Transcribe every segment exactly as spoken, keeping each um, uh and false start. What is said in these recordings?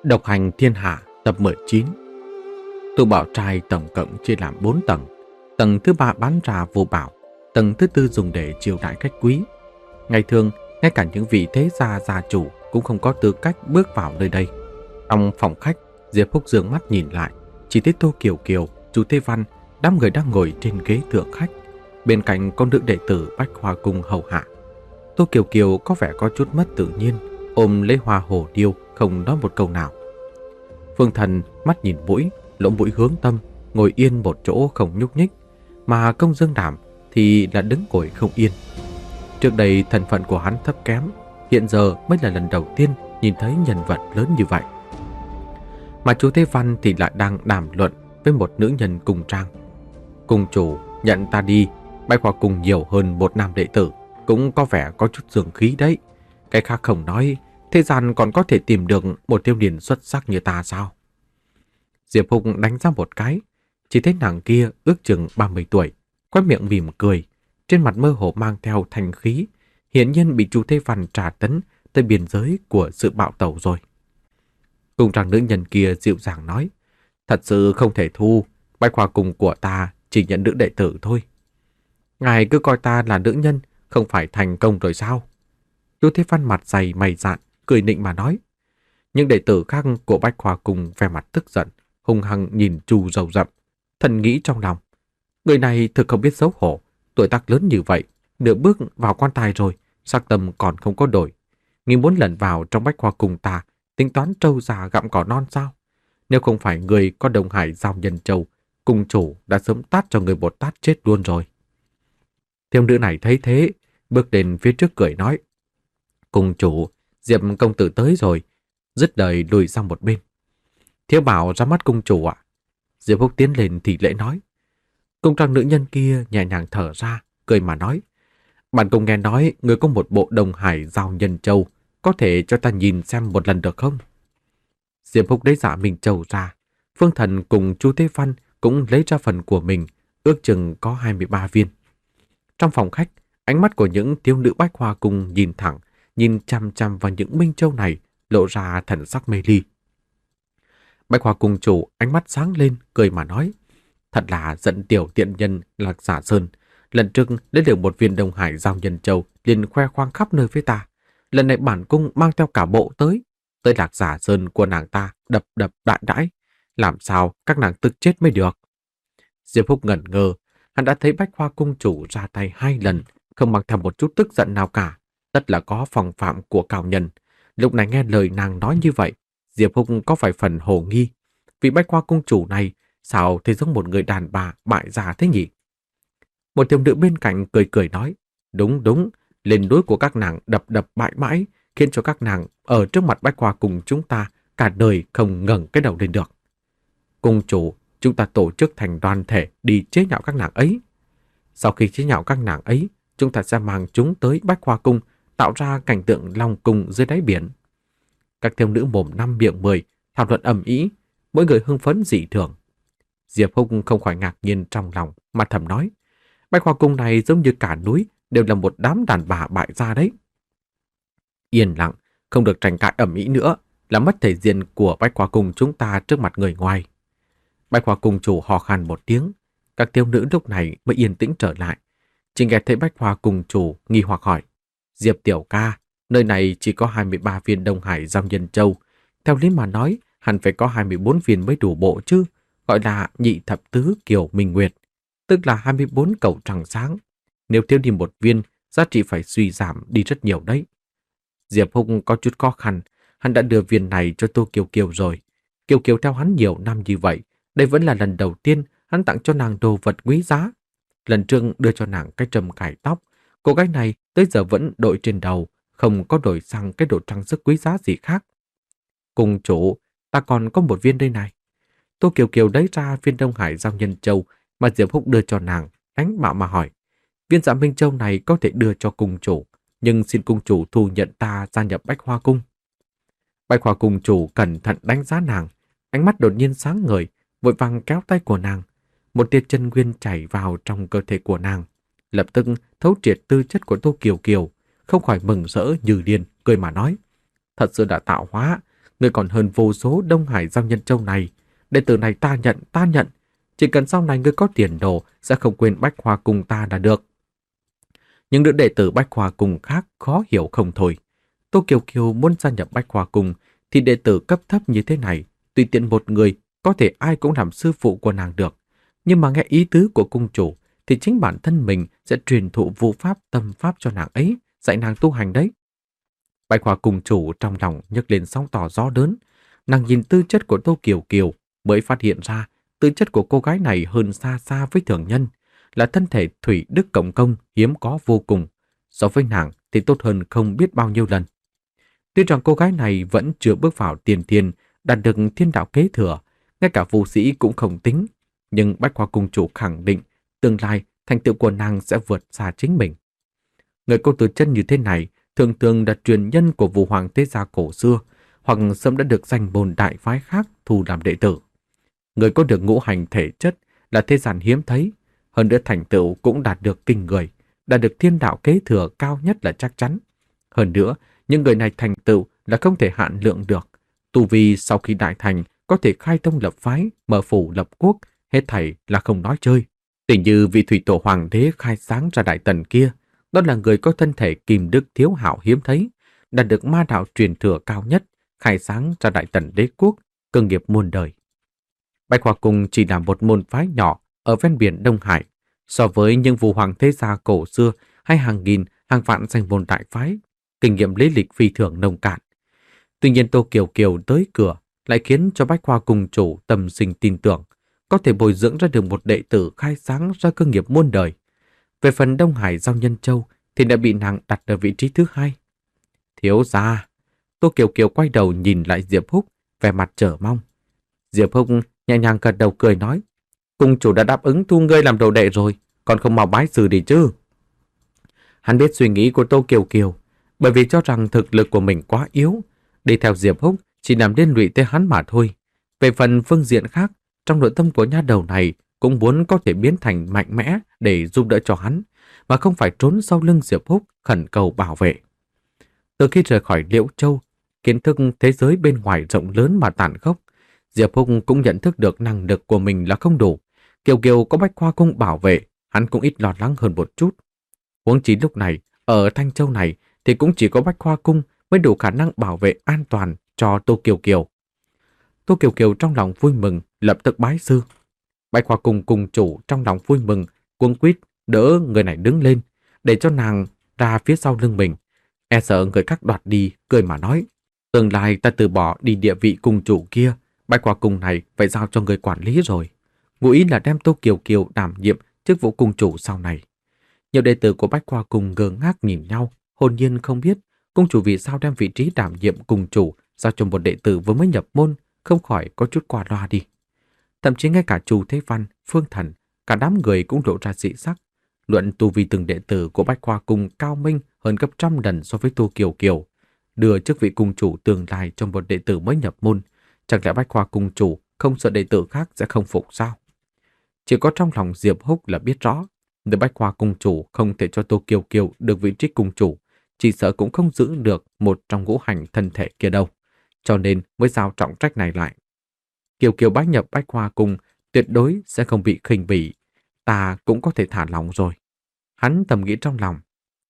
Độc hành thiên hạ tập mười chín. Tu bảo trai tổng cộng chia làm bốn tầng. Tầng thứ ba bán ra vô bảo, tầng thứ tư dùng để chiêu đãi khách quý. Ngày thường, ngay cả những vị thế gia gia chủ cũng không có tư cách bước vào nơi đây. Trong phòng khách, Diệp Húc dương mắt nhìn lại, chỉ thấy Tô Kiều Kiều, Chu Thế Văn, đám người đang ngồi trên ghế thượng khách. Bên cạnh con nữ đệ tử Bách Hoa Cung hầu hạ. Tô Kiều Kiều có vẻ có chút mất tự nhiên, ôm lấy hoa hồ điêu, không nói một câu nào. Phương Thần mắt nhìn mũi, lỗ mũi hướng tâm, ngồi yên một chỗ không nhúc nhích, mà Công Dương Đảm thì là đứng ngồi không yên. Trước đây thân phận của hắn thấp kém, hiện giờ mới là lần đầu tiên nhìn thấy nhân vật lớn như vậy. Mà chú Thế Văn thì lại đang đàm luận với một nữ nhân cùng trang. Cung chủ nhận ta đi, Bách Hoa Cung nhiều hơn một nam đệ tử, cũng có vẻ có chút dương khí đấy. Cái khác không nói, thế gian còn có thể tìm được một thiếu niên xuất sắc như ta sao? Diệp Húc đánh ra một cái, chỉ thấy nàng kia ước chừng ba mươi tuổi, quét miệng mỉm cười, trên mặt mơ hồ mang theo thanh khí, hiển nhiên bị Chu Thế Văn trà tấn tới biên giới của sự bạo tẩu rồi. Cùng rằng nữ nhân kia dịu dàng nói, thật sự không thể thu, Bách Hoa Cung của ta chỉ nhận nữ đệ tử thôi. Ngài cứ coi ta là nữ nhân, không phải thành công rồi sao? Chu Thế Văn mặt dày mày dạn, cười nịnh mà nói. Những đệ tử khác của Bách Hoa Cung vẻ mặt tức giận, hung hăng nhìn Chu rầu rậm, thần nghĩ trong lòng. Người này thực không biết xấu hổ, tuổi tác lớn như vậy, nửa bước vào quan tài rồi, sắc tâm còn không có đổi. Nghĩ muốn lẩn vào trong Bách Hoa Cung ta, tính toán trâu già gặm cỏ non sao? Nếu không phải người có Đông Hải giao nhân châu, cung chủ đã sớm tát cho người một tát chết luôn rồi. Thiếu nữ này thấy thế, bước đến phía trước cười nói. Cung chủ, Diệp công tử tới rồi, dứt lời lùi sang một bên. Thiếu bảo ra mắt cung chủ ạ. Diệp Húc tiến lên thì lễ nói. Cung trang nữ nhân kia nhẹ nhàng thở ra, cười mà nói. Bạn cùng nghe nói người có một bộ Đông Hải giao nhân châu, có thể cho ta nhìn xem một lần được không? Diệp Húc lấy dạ Minh Châu ra. Phương Thần cùng Chu Thế Văn cũng lấy ra phần của mình, ước chừng có hai mươi ba viên. Trong phòng khách, ánh mắt của những thiếu nữ Bách Hoa Cung nhìn thẳng, nhìn chăm chăm vào những minh châu này, lộ ra thần sắc mê ly. Bách Hoa Cung chủ ánh mắt sáng lên, cười mà nói. Thật là giận tiểu tiện nhân Lạc Giả Sơn. Lần trước lấy được một viên Đông Hải giao nhân châu, liền khoe khoang khắp nơi với ta. Lần này bản cung mang theo cả bộ tới. Tới Lạc Giả Sơn của nàng ta đập đập đại đãi. Làm sao các nàng tức chết mới được? Diệp Húc ngẩn ngơ. Hắn đã thấy Bách Hoa Cung chủ ra tay hai lần, không mang theo một chút tức giận nào cả. Tất là có phòng phạm của cao nhân. Lúc này nghe lời nàng nói như vậy, Diệp Húc có vài phần hồ nghi. Vì Bách Hoa Cung chủ này sao thấy giống một người đàn bà bại gia thế nhỉ? Một thiếu nữ bên cạnh cười cười nói. Đúng đúng, lên đối của các nàng đập đập bại bãi, khiến cho các nàng ở trước mặt Bách Hoa Cung chúng ta cả đời không ngẩng cái đầu lên được. Cung chủ, chúng ta tổ chức thành đoàn thể đi chế nhạo các nàng ấy. Sau khi chế nhạo các nàng ấy, chúng ta sẽ mang chúng tới Bách Hoa Cung, tạo ra cảnh tượng long cung dưới đáy biển. Các thiếu nữ mồm năm miệng mười, thảo luận ầm ĩ, mỗi người hưng phấn dị thường. Diệp Húc không khỏi ngạc nhiên trong lòng, mà thầm nói, Bách Hoa Cung này giống như cả núi, đều là một đám đàn bà bại gia đấy. Yên lặng, không được tranh cãi ầm ĩ nữa, là mất thể diện của Bách Hoa Cung chúng ta trước mặt người ngoài. Bách Hoa Cung chủ hò khan một tiếng, các thiếu nữ lúc này mới yên tĩnh trở lại. Chỉ nghe thấy Bách Hoa Cung chủ nghi hoặc hỏi, Diệp tiểu ca, nơi này chỉ có hai mươi ba viên Đông Hải giao nhân châu, theo lý mà nói, hẳn phải có hai mươi bốn viên mới đủ bộ chứ, gọi là nhị thập tứ kiều minh nguyệt, tức là hai mươi bốn cầu trăng sáng. Nếu thiếu đi một viên, giá trị phải suy giảm đi rất nhiều đấy. Diệp Húc có chút khó khăn, hắn đã đưa viên này cho Tô Kiều Kiều rồi. Kiều Kiều theo hắn nhiều năm như vậy, đây vẫn là lần đầu tiên hắn tặng cho nàng đồ vật quý giá. Lần trước đưa cho nàng cái trầm cài tóc, cô gái này tới giờ vẫn đội trên đầu, không có đổi sang cái đồ trang sức quý giá gì khác. Cùng chủ, ta còn có một viên đây này. Tô Kiều Kiều lấy ra viên Đông Hải giao nhân châu mà Diệp Húc đưa cho nàng, đánh bạo mà hỏi. Viên Dạ Minh Châu này có thể đưa cho cung chủ, nhưng xin cung chủ thu nhận ta gia nhập Bách Hoa Cung. Bách Hoa Cung chủ cẩn thận đánh giá nàng, ánh mắt đột nhiên sáng ngời, vội vàng kéo tay của nàng. Một tia chân nguyên chảy vào trong cơ thể của nàng, lập tức thấu triệt tư chất của Tô Kiều Kiều, không khỏi mừng rỡ như điên, cười mà nói. Thật sự đã tạo hóa, Ngươi còn hơn vô số Đông Hải Giao Nhân Châu này. Đệ tử này ta nhận, ta nhận. Chỉ cần sau này ngươi có tiền đồ, sẽ không quên Bách Hoa Cung ta là được. Nhưng nữ đệ tử Bách Hoa Cung khác khó hiểu không thôi. Tô Kiều Kiều muốn gia nhập Bách Hoa Cung thì đệ tử cấp thấp như thế này, tùy tiện một người, có thể ai cũng làm sư phụ của nàng được. Nhưng mà nghe ý tứ của cung chủ, thì chính bản thân mình sẽ truyền thụ vũ pháp tâm pháp cho nàng ấy, dạy nàng tu hành đấy. Bạch Hoa cung chủ trong lòng nhấc lên sóng to gió lớn. Nàng nhìn tư chất của Tô Kiều Kiều mới phát hiện ra tư chất của cô gái này hơn xa xa với thường nhân, là thân thể thủy đức cộng công hiếm có vô cùng. So với nàng thì tốt hơn không biết bao nhiêu lần. Tuy rằng cô gái này vẫn chưa bước vào tiền thiên, đạt được thiên đạo kế thừa, ngay cả phù sĩ cũng không tính, nhưng Bách Hoa cung chủ khẳng định tương lai thành tựu của nàng sẽ vượt xa chính mình. Người có tư chất như thế này thường thường là truyền nhân của Vũ Hoàng thế gia cổ xưa, hoặc sớm đã được danh môn đại phái khác thu làm đệ tử. Người có được ngũ hành thể chất là thế gian hiếm thấy, hơn nữa thành tựu cũng đạt được kinh người, đạt được thiên đạo kế thừa cao nhất là chắc chắn. Hơn nữa, những người này thành tựu là không thể hạn lượng được. Tu vi sau khi đại thành có thể khai tông lập phái, mở phủ lập quốc, hết thảy là không nói chơi. Tỉ như vị thủy tổ hoàng đế khai sáng ra Đại Tần kia, đó là người có thân thể kim đức thiếu hảo hiếm thấy, đạt được ma đạo truyền thừa cao nhất, khai sáng ra Đại Tần đế quốc, cơ nghiệp muôn đời. Bạch Hoa Cung chỉ là một môn phái nhỏ ở ven biển Đông Hải, so với những Vũ Hoàng thế gia cổ xưa hay hàng nghìn, hàng vạn danh môn đại phái, kinh nghiệm lý lịch phi thường nông cạn. Tuy nhiên Tô Kiều Kiều tới cửa lại khiến cho Bách Hoa Cung chủ tâm sinh tin tưởng, có thể bồi dưỡng ra được một đệ tử khai sáng ra cơ nghiệp muôn đời. Về phần Đông Hải Giao Nhân Châu thì đã bị nàng đặt ở vị trí thứ hai. Thiếu gia. Tô Kiều Kiều quay đầu nhìn lại Diệp Húc, vẻ mặt chờ mong. Diệp Húc nhẹ nhàng gật đầu cười nói, cung chủ đã đáp ứng thu ngươi làm đồ đệ rồi, còn không mau bái sư đi chứ. Hắn biết suy nghĩ của Tô Kiều Kiều, bởi vì cho rằng thực lực của mình quá yếu, đi theo Diệp Húc chỉ làm liên lụy tới hắn mà thôi. Về phần phương diện khác, trong nội tâm của nha đầu này cũng muốn có thể biến thành mạnh mẽ để giúp đỡ cho hắn, mà không phải trốn sau lưng Diệp Húc khẩn cầu bảo vệ. Từ khi rời khỏi Liễu Châu, kiến thức thế giới bên ngoài rộng lớn mà tàn khốc, Diệp Húc cũng nhận thức được năng lực của mình là không đủ. Kiều Kiều có Bách Hoa Cung bảo vệ, hắn cũng ít lo lắng hơn một chút. Huống chi lúc này, ở Thanh Châu này thì cũng chỉ có Bách Hoa Cung mới đủ khả năng bảo vệ an toàn cho Tô Kiều Kiều. Tô Kiều Kiều trong lòng vui mừng, lập tức bái sư. Bách Hoa Cung cung chủ trong lòng vui mừng, cuống quýt đỡ người này đứng lên, để cho nàng ra phía sau lưng mình. E sợ người khác đoạt đi, cười mà nói, tương lai ta từ bỏ đi địa vị cung chủ kia, Bách Hoa Cung này phải giao cho người quản lý rồi. Ngụ ý là đem Tô Kiều Kiều đảm nhiệm chức vụ cung chủ sau này. Nhiều đệ tử của Bách Hoa Cung ngơ ngác nhìn nhau, hồn nhiên không biết cung chủ vì sao đem vị trí đảm nhiệm cung chủ giao cho một đệ tử vừa mới nhập môn, không khỏi có chút qua loa đi. Thậm chí ngay cả Chu Thế Văn, Phương Thần, cả đám người cũng lộ ra dị sắc. Luận tu vi từng đệ tử của Bách Hoa Cung cao minh hơn gấp trăm lần so với Tô Kiều Kiều, đưa chức vị cung chủ tương lai cho một đệ tử mới nhập môn. Chẳng lẽ Bách Hoa Cung chủ không sợ đệ tử khác sẽ không phục sao? Chỉ có trong lòng Diệp Húc là biết rõ, nếu Bách Hoa Cung chủ không thể cho Tô Kiều Kiều được vị trí cung chủ, chỉ sợ cũng không giữ được một trong ngũ hành thân thể kia đâu. Cho nên mới giao trọng trách này lại. Kiều Kiều bái nhập Bách Hoa Cung tuyệt đối sẽ không bị khinh bỉ, ta cũng có thể thả lòng rồi. Hắn thầm nghĩ trong lòng.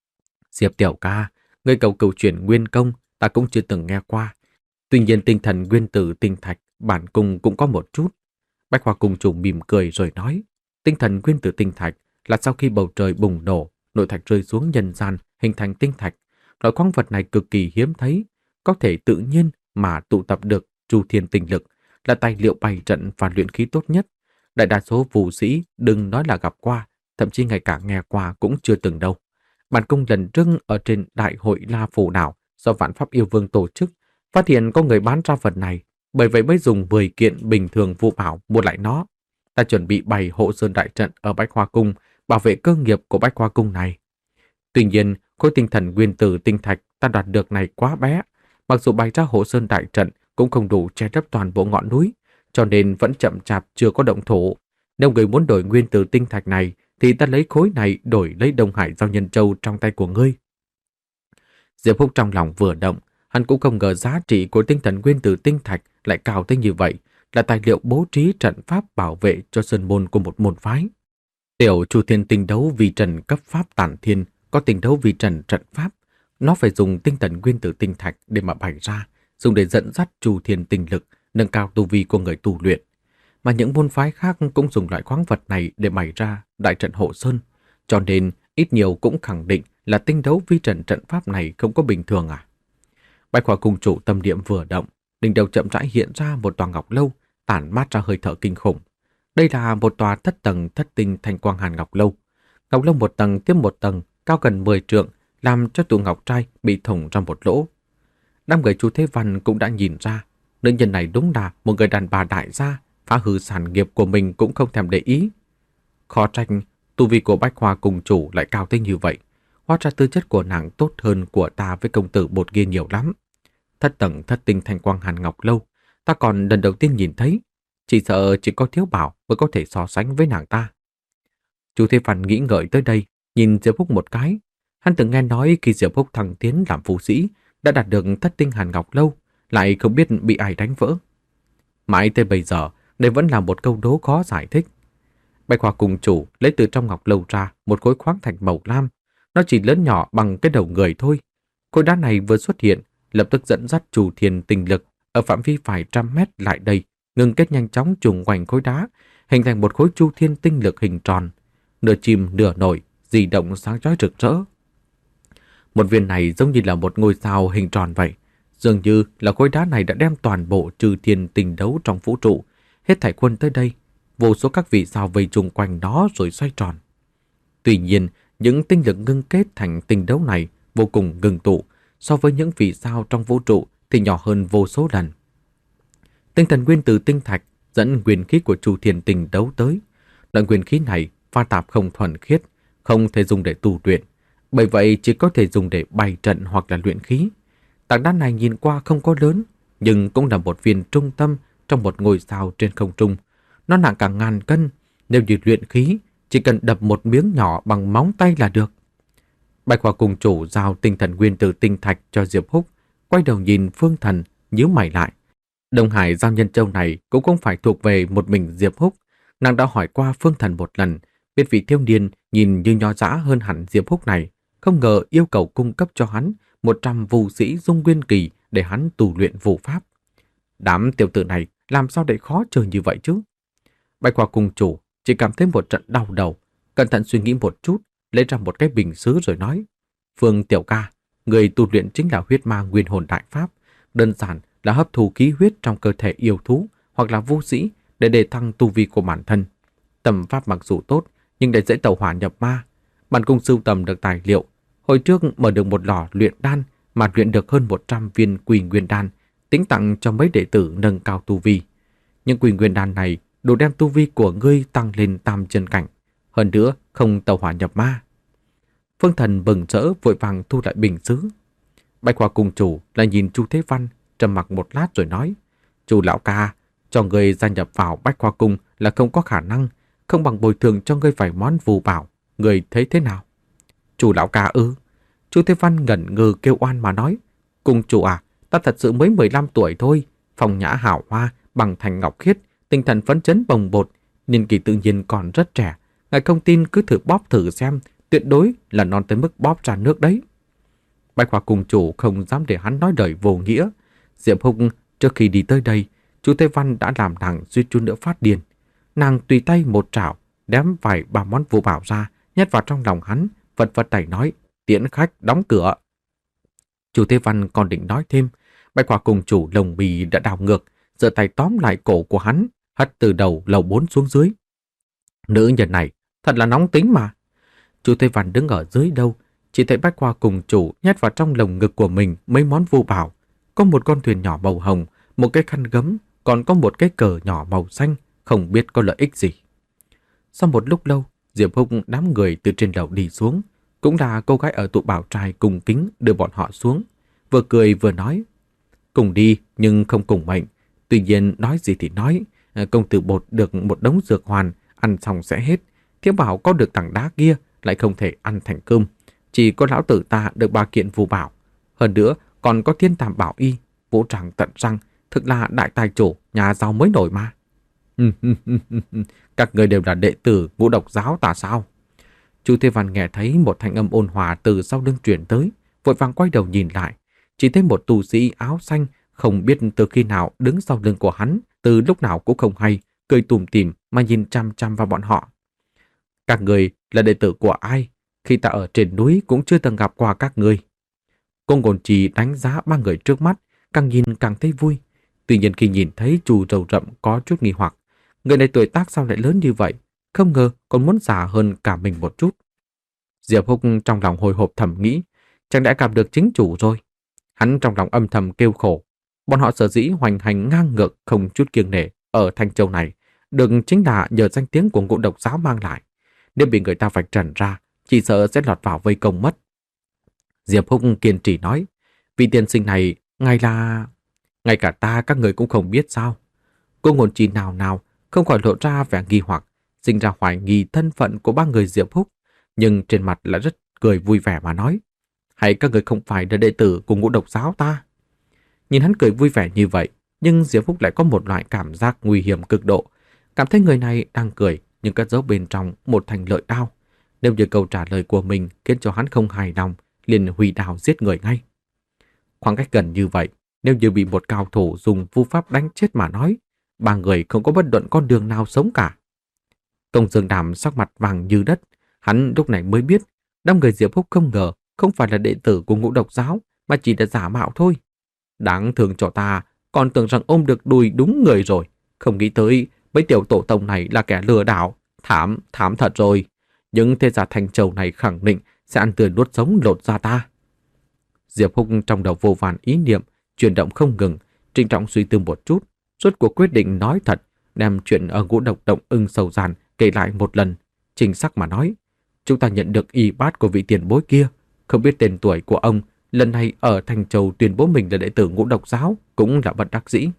Diệp tiểu ca, người cầu cầu chuyển nguyên công ta cũng chưa từng nghe qua. Tuy nhiên tinh thần nguyên tử tinh thạch bản cung cũng có một chút. Bách Hoa Cung chủ mỉm cười rồi nói, tinh thần nguyên tử tinh thạch là sau khi bầu trời bùng nổ, nội thạch rơi xuống nhân gian hình thành tinh thạch. Loại khoáng vật này cực kỳ hiếm thấy, có thể tự nhiên mà tụ tập được chu thiên tinh lực, là tài liệu bày trận và luyện khí tốt nhất. Đại đa số vũ sĩ đừng nói là gặp qua, thậm chí ngay cả nghe qua cũng chưa từng đâu. Bản cung lần trước ở trên đại hội La Phủ Đảo do Vạn Pháp Yêu Vương tổ chức, phát hiện có người bán ra vật này, bởi vậy mới dùng mười kiện bình thường vô bảo mua lại nó. Ta chuẩn bị bày hộ sơn đại trận ở Bách Hoa Cung, bảo vệ cơ nghiệp của Bách Hoa Cung này. Tuy nhiên, khối tinh thần nguyên tử tinh thạch ta đoạt được này quá bé, mặc dù bày ra hộ sơn đại trận cũng không đủ che lấp toàn bộ ngọn núi, cho nên vẫn chậm chạp chưa có động thổ. Nếu người muốn đổi nguyên tử tinh thạch này, thì ta lấy khối này đổi lấy Đông Hải Giao Nhân Châu trong tay của ngươi. Diệp Húc trong lòng vừa động, Hắn cũng không ngờ giá trị của tinh thần nguyên tử tinh thạch lại cao tới như vậy, là tài liệu bố trí trận pháp bảo vệ cho sơn môn của một môn phái. Tiểu Chu Thiên tinh đấu vi trần cấp pháp tản thiên có tinh đấu vi trần trận pháp, nó phải dùng tinh thần nguyên tử tinh thạch để mà bày ra, dùng để dẫn dắt Chu Thiên tinh lực, nâng cao tu vi của người tu luyện. Mà những môn phái khác cũng dùng loại khoáng vật này để bày ra đại trận hộ sơn, cho nên ít nhiều cũng khẳng định là tinh đấu vi trần trận pháp này không có bình thường à. Bạch Hỏa Cung chủ tâm niệm vừa động, đỉnh đầu chậm rãi hiện ra một tòa ngọc lâu, tản mát ra hơi thở kinh khủng. Đây là một tòa thất tầng thất tinh thanh quang hàn ngọc lâu. Ngọc lâu một tầng tiếp một tầng, cao gần mười trượng, làm cho tủ ngọc trai bị thủng ra một lỗ. Đám người Chu Thế Văn cũng đã nhìn ra, nữ nhân này đúng là một người đàn bà đại gia, phá hư sản nghiệp của mình cũng không thèm để ý. Khó trách tu vi của Bách Hoa Cung chủ lại cao tới như vậy. Hóa ra tư chất của nàng tốt hơn của ta với công tử bột kia nhiều lắm. Thất tầng thất tinh thanh quang hàn ngọc lâu, ta còn lần đầu tiên nhìn thấy. Chỉ sợ chỉ có Thiếu Bảo mới có thể so sánh với nàng ta. Chu Thế Văn nghĩ ngợi tới đây, nhìn Diệp Húc một cái. Hắn từng nghe nói khi Diệp Húc thăng tiến làm phù sĩ, đã đạt được thất tinh hàn ngọc lâu, lại không biết bị ai đánh vỡ. Mãi tới bây giờ, đây vẫn là một câu đố khó giải thích. Bạch Hỏa Cung chủ lấy từ trong ngọc lâu ra một khối khoáng thạch màu lam. Nó chỉ lớn nhỏ bằng cái đầu người thôi. Khối đá này vừa xuất hiện, lập tức dẫn dắt Chu Thiên tinh lực ở phạm vi vài trăm mét lại đây, ngừng kết nhanh chóng trùng quanh khối đá, hình thành một khối Chu Thiên tinh lực hình tròn, nửa chìm nửa nổi, di động sáng chói rực rỡ. Một viên này giống như là một ngôi sao hình tròn vậy, dường như là khối đá này đã đem toàn bộ Chư Thiên tinh đấu trong vũ trụ, hết thảy quân tới đây, vô số các vì sao vây chung quanh nó rồi xoay tròn. Tuy nhiên, những tinh lực ngưng kết thành tinh đấu này vô cùng ngừng tụ, so với những vì sao trong vũ trụ thì nhỏ hơn vô số lần. Tinh thần nguyên tử tinh thạch dẫn nguyên khí của Chu Thiên tinh đấu tới. Loại nguyên khí này pha tạp không thuần khiết, không thể dùng để tu luyện, bởi vậy chỉ có thể dùng để bày trận hoặc là luyện khí. Tảng đá này nhìn qua không có lớn, nhưng cũng là một viên trung tâm trong một ngôi sao trên không trung. Nó nặng cả ngàn cân, nếu như luyện khí, chỉ cần đập một miếng nhỏ bằng móng tay là được. Bạch Hỏa Cung chủ giao tinh thần nguyên tử tinh thạch cho Diệp Húc, quay đầu nhìn Phương Thần, nhíu mày lại. Đông Hải giao nhân châu này cũng không phải thuộc về một mình Diệp Húc. Nàng đã hỏi qua Phương Thần một lần, biết vị thiếu niên nhìn như nho dã hơn hẳn Diệp Húc này, không ngờ yêu cầu cung cấp cho hắn một trăm vũ sĩ dung nguyên kỳ để hắn tu luyện vũ pháp. Đám tiểu tử này làm sao để khó chơi như vậy chứ? Bạch Hỏa Cung chủ chỉ cảm thấy một trận đau đầu, cẩn thận suy nghĩ một chút, lấy ra một cái bình sứ rồi nói: Phương tiểu ca, người tu luyện chính là huyết ma nguyên hồn đại pháp, đơn giản là hấp thu khí huyết trong cơ thể yêu thú hoặc là vũ sĩ để đề thăng tu vi của bản thân. Tầm pháp mặc dù tốt, nhưng để dễ tẩu hỏa nhập ma. Bản cung sưu tầm được tài liệu, hồi trước mở được một lò luyện đan mà luyện được hơn một trăm viên quỳ nguyên đan, tính tặng cho mấy đệ tử nâng cao tu vi. Nhưng quỳ nguyên đan này đủ đem tu vi của ngươi tăng lên tam chân cảnh, hơn nữa không tẩu hỏa nhập ma. Phương Thần bừng rỡ vội vàng thu lại bình sứ. Bạch Hỏa Cung chủ lại nhìn Chu Thế Văn, trầm mặc một lát rồi nói: Chu lão ca, cho ngươi gia nhập vào Bạch Hỏa Cung là không có khả năng, không bằng bồi thường cho ngươi vài món phù bảo, ngươi thấy thế nào? Chu lão ca ư? Chu Thế Văn ngẩn ngơ kêu oan mà nói: Cung chủ à, ta thật sự mới mười lăm tuổi thôi, phong nhã hảo hoa, bằng thành ngọc khiết, tinh thần phấn chấn bồng bột, niên kỳ tự nhiên còn rất trẻ. Ngài không tin cứ thử bóp thử xem, tuyệt đối là non tới mức bóp ra nước đấy. Bạch Hỏa Cung chủ không dám để hắn nói lời vô nghĩa. Diệp Húc trước khi đi tới đây, Chu Thế Văn đã làm nàng suýt chút nữa phát điên. Nàng tùy tay một trảo, đếm vài ba món vũ bảo ra, nhét vào trong lòng hắn, vật vật tay nói: Tiễn khách, đóng cửa. Chu Thế Văn còn định nói thêm, Bạch Hỏa Cung chủ lồng bì đã đảo ngược, giơ tay tóm lại cổ của hắn, hất từ đầu lầu bốn xuống dưới. Nữ nhân này thật là nóng tính mà. Chu Thế Văn đứng ở dưới đâu, chỉ thấy Bạch Hỏa Cung chủ nhét vào trong lồng ngực của mình mấy món vũ bảo, có một con thuyền nhỏ màu hồng, một cái khăn gấm, còn có một cái cờ nhỏ màu xanh, không biết có lợi ích gì. Sau một lúc lâu, Diệp Húc đám người từ trên lầu đi xuống, cũng là cô gái ở tụ bảo trai cùng kính đưa bọn họ xuống, vừa cười vừa nói: Cùng đi nhưng không cùng mệnh. Tuy nhiên nói gì thì nói, công tử bột được một đống dược hoàn, ăn xong sẽ hết. Thiếu bảo có được tảng đá kia lại không thể ăn thành cơm, chỉ có lão tử ta được ba kiện phù bảo. Hơn nữa còn có Thiên Tam Bảo Y, vũ trang tận răng, thực là đại tài chủ, nhà giàu mới nổi mà. Các người đều là đệ tử Ngũ Độc giáo ta sao? Chu Thế Văn nghe thấy một thanh âm ôn hòa từ sau lưng truyền tới, vội vàng quay đầu nhìn lại, chỉ thấy một tu sĩ áo xanh không biết từ khi nào đứng sau lưng của hắn, từ lúc nào cũng không hay, cười tủm tỉm mà nhìn chăm chăm vào bọn họ. Các người là đệ tử của ai? Khi ta ở trên núi cũng chưa từng gặp qua các người. Cô Ngôn Trì đánh giá ba người trước mắt, càng nhìn càng thấy vui. Tuy nhiên khi nhìn thấy Chu râu rậm có chút nghi hoặc, người này tuổi tác sao lại lớn như vậy, không ngờ còn muốn già hơn cả mình một chút. Diệp Húc trong lòng hồi hộp thầm nghĩ, chẳng đã gặp được chính chủ rồi. Hắn trong lòng âm thầm kêu khổ. Bọn họ sở dĩ hoành hành ngang ngược không chút kiêng nể ở Thanh Châu này, đừng chính là nhờ danh tiếng của Ngũ Độc giáo mang lại. Nếu bị người ta vạch trần ra, chỉ sợ sẽ lọt vào vây công mất. Diệp Húc kiên trì nói, vị tiên sinh này, ngài là... Ngay cả ta các người cũng không biết sao. Cô Ngôn Trì nào nào không khỏi lộ ra vẻ nghi hoặc, sinh ra hoài nghi thân phận của ba người Diệp Húc, nhưng trên mặt lại rất cười vui vẻ mà nói, hay các người không phải là đệ tử của Ngũ Độc giáo ta? Nhìn hắn cười vui vẻ như vậy, nhưng Diệp Húc lại có một loại cảm giác nguy hiểm cực độ, cảm thấy người này đang cười nhưng cất giấu bên trong một thanh lợi đao. Nếu như câu trả lời của mình khiến cho hắn không hài lòng, liền huy đao giết người ngay. Khoảng cách gần như vậy, nếu như bị một cao thủ dùng vu pháp đánh chết mà nói, ba người không có bất luận con đường nào sống cả. Công Dương Đàm sắc mặt vàng như đất, hắn lúc này mới biết, đám người Diệp Húc không ngờ không phải là đệ tử của Ngũ Độc giáo, mà chỉ là giả mạo thôi. Đáng thương cho ta, còn tưởng rằng ôm được đùi đúng người rồi, không nghĩ tới mấy tiểu tổ tông này là kẻ lừa đảo, thảm, thảm thật rồi. Nhưng thế giả Thanh Châu này khẳng định sẽ ăn tươi nuốt sống lột ra ta. Diệp Húc trong đầu vô vàn ý niệm, chuyển động không ngừng, trịnh trọng suy tư một chút, rốt cuộc quyết định nói thật, đem chuyện ở Ngũ Độc động ưng sầu giàn kể lại một lần, chính xác mà nói. Chúng ta nhận được y bát của vị tiền bối kia, không biết tên tuổi của ông, lần này ở Thanh Châu tuyên bố mình là đệ tử Ngũ Độc giáo, cũng là bất đắc dĩ.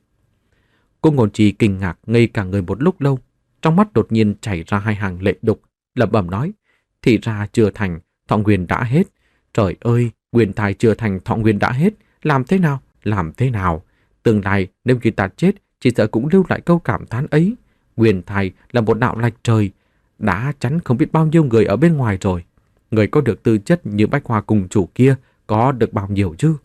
Cô Ngôn Trì kinh ngạc ngây cả người một lúc lâu, trong mắt đột nhiên chảy ra hai hàng lệ đục, lẩm bẩm nói, thì ra chưa thành, thọ nguyên đã hết. Trời ơi, nguyên thai chưa thành, thọ nguyên đã hết, làm thế nào, làm thế nào? Tương lai nếu khi ta chết, chỉ sợ cũng lưu lại câu cảm thán ấy. Nguyên thai là một đạo lạch trời, đã chắn không biết bao nhiêu người ở bên ngoài rồi. Người có được tư chất như Bách Hoa cùng chủ kia có được bao nhiêu chứ?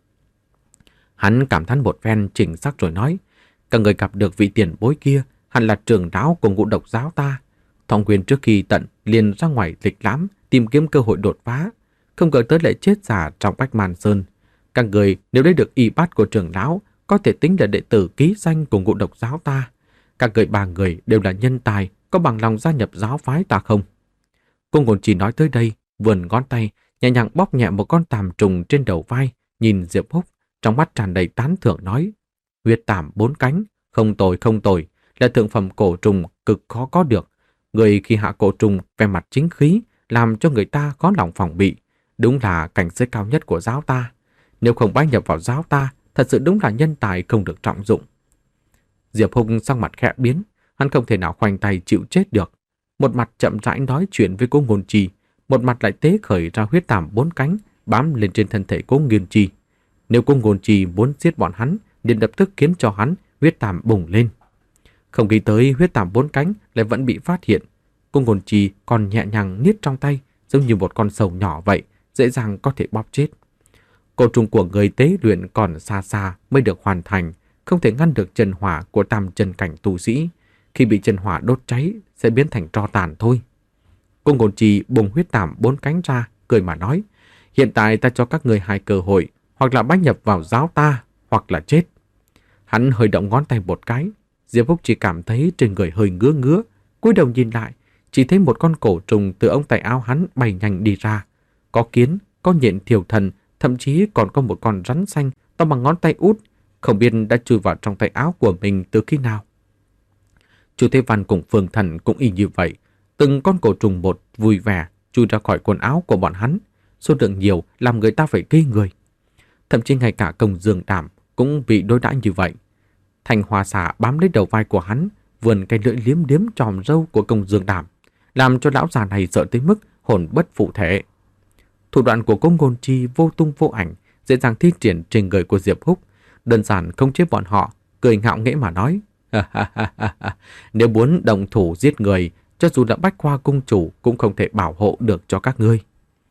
Hắn cảm thán một phen chỉnh sắc rồi nói, các người gặp được vị tiền bối kia hẳn là trưởng lão của Ngũ Độc giáo ta. Thọ Nguyên trước khi tận liền ra ngoài lịch lãm tìm kiếm cơ hội đột phá, không ngờ tới lại chết giả trong Bách Man Sơn. Các người nếu lấy được y bát của trưởng lão, có thể tính là đệ tử ký danh của Ngũ Độc giáo ta. Các người ba người đều là nhân tài, có bằng lòng gia nhập giáo phái ta không? Cô Ngôn Trì nói tới đây, vươn ngón tay nhẹ nhàng bóp nhẹ một con tàm trùng trên đầu vai, nhìn Diệp Húc, trong mắt tràn đầy tán thưởng nói, huyết tàm bốn cánh, không tồi không tồi, là thượng phẩm cổ trùng cực khó có được. Người khi hạ cổ trùng về mặt chính khí, làm cho người ta có lòng phòng bị, đúng là cảnh giới cao nhất của giáo ta. Nếu không bái nhập vào giáo ta, thật sự đúng là nhân tài không được trọng dụng. Diệp Húc sắc mặt khẽ biến, hắn không thể nào khoanh tay chịu chết được. Một mặt chậm rãi nói chuyện với cô Ngôn Trì, một mặt lại tế khởi ra huyết tàm bốn cánh bám lên trên thân thể cô Nghiên Trì. Nếu cô Ngôn Trì muốn giết bọn hắn, liền lập tức khiến cho hắn huyết tàm bùng lên. Không nghĩ tới huyết tàm bốn cánh lại vẫn bị phát hiện. Cô Ngôn Trì còn nhẹ nhàng niết trong tay, giống như một con sầu nhỏ vậy, dễ dàng có thể bóp chết. Cổ trùng của người tế luyện còn xa xa mới được hoàn thành, không thể ngăn được chân hỏa của tam chân cảnh tu sĩ. Khi bị chân hỏa đốt cháy sẽ biến thành tro tàn thôi. Cô Ngôn Trì bùng huyết tàm bốn cánh ra, cười mà nói, hiện tại ta cho các người hai cơ hội, hoặc là bái nhập vào giáo ta, hoặc là chết. Hắn hơi động ngón tay một cái, Diệp Húc chỉ cảm thấy trên người hơi ngứa ngứa, cúi đầu nhìn lại, chỉ thấy một con cổ trùng từ ống tay áo hắn bay nhanh đi ra. Có kiến, có nhện thiểu thần, thậm chí còn có một con rắn xanh to bằng ngón tay út, không biết đã chui vào trong tay áo của mình từ khi nào. Chu Thế Văn cùng Phương Thần cũng y như vậy, từng con cổ trùng một vui vẻ chui ra khỏi quần áo của bọn hắn, số lượng nhiều làm người ta phải ghê người. Thậm chí ngay cả Công Dương Đàm cũng bị đối đãi như vậy. Thành Hoa Xà bám lấy đầu vai của hắn, vươn cái lưỡi liếm liếm tròm râu của Công Dương Đàm, làm cho lão già này sợ tới mức hồn bất phụ thể. Thủ đoạn của cô Ngôn Trì vô tung vô ảnh, dễ dàng thi triển trên người của Diệp Húc, đơn giản không chế bọn họ, cười ngạo nghễ mà nói. Nếu muốn động thủ giết người, cho dù là Bách Hoa cung chủ cũng không thể bảo hộ được cho các ngươi.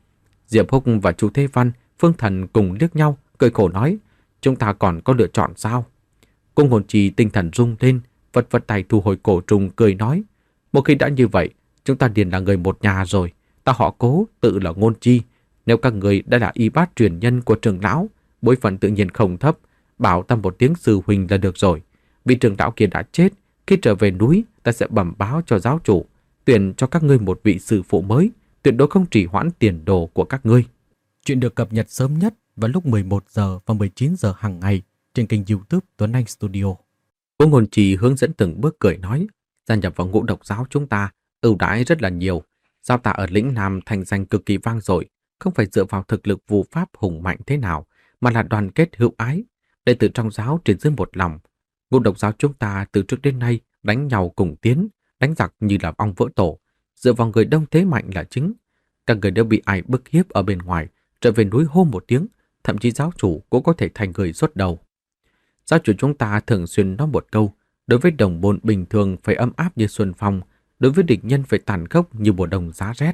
Diệp Húc và Chu Thế Văn, Phương Thần cùng liếc nhau, cười khổ nói, chúng ta còn có lựa chọn sao? Cung Hồn Trì tinh thần rung lên, vật vật tay thu hồi cổ trùng cười nói, một khi đã như vậy, chúng ta liền là người một nhà rồi, ta họ Cố, tự là Ngôn Chi. Nếu các người đã là y bát truyền nhân của trưởng lão, bối phận tự nhiên không thấp, bảo ta một tiếng sư huynh là được rồi. Vị trưởng lão kia đã chết, khi trở về núi, ta sẽ bẩm báo cho giáo chủ, tuyển cho các ngươi một vị sư phụ mới, tuyệt đối không trì hoãn tiền đồ của các ngươi. Chuyện được cập nhật sớm nhất vào lúc mười một giờ và mười chín giờ hàng ngày trên kênh YouTube Tuấn Anh Studio. Cung Hồn Trì hướng dẫn từng bước cười nói, gia nhập vào Ngũ Độc giáo chúng ta, ưu đãi rất là nhiều. Sao ta ở lĩnh Nam thành danh cực kỳ vang dội, không phải dựa vào thực lực vu pháp hùng mạnh thế nào, mà là đoàn kết hữu ái, đệ tử trong giáo trên dưới một lòng. Ngũ Độc giáo chúng ta từ trước đến nay đánh nhau cùng tiến, đánh giặc như là ong vỡ tổ, dựa vào người đông thế mạnh là chính. Các người đều bị ai bức hiếp ở bên ngoài, trở về núi hô một tiếng, thậm chí giáo chủ cũng có thể thành người xuất đầu. Giáo chủ chúng ta thường xuyên nói một câu, đối với đồng môn bình thường phải ấm áp như xuân phong, đối với địch nhân phải tàn khốc như mùa đông giá rét.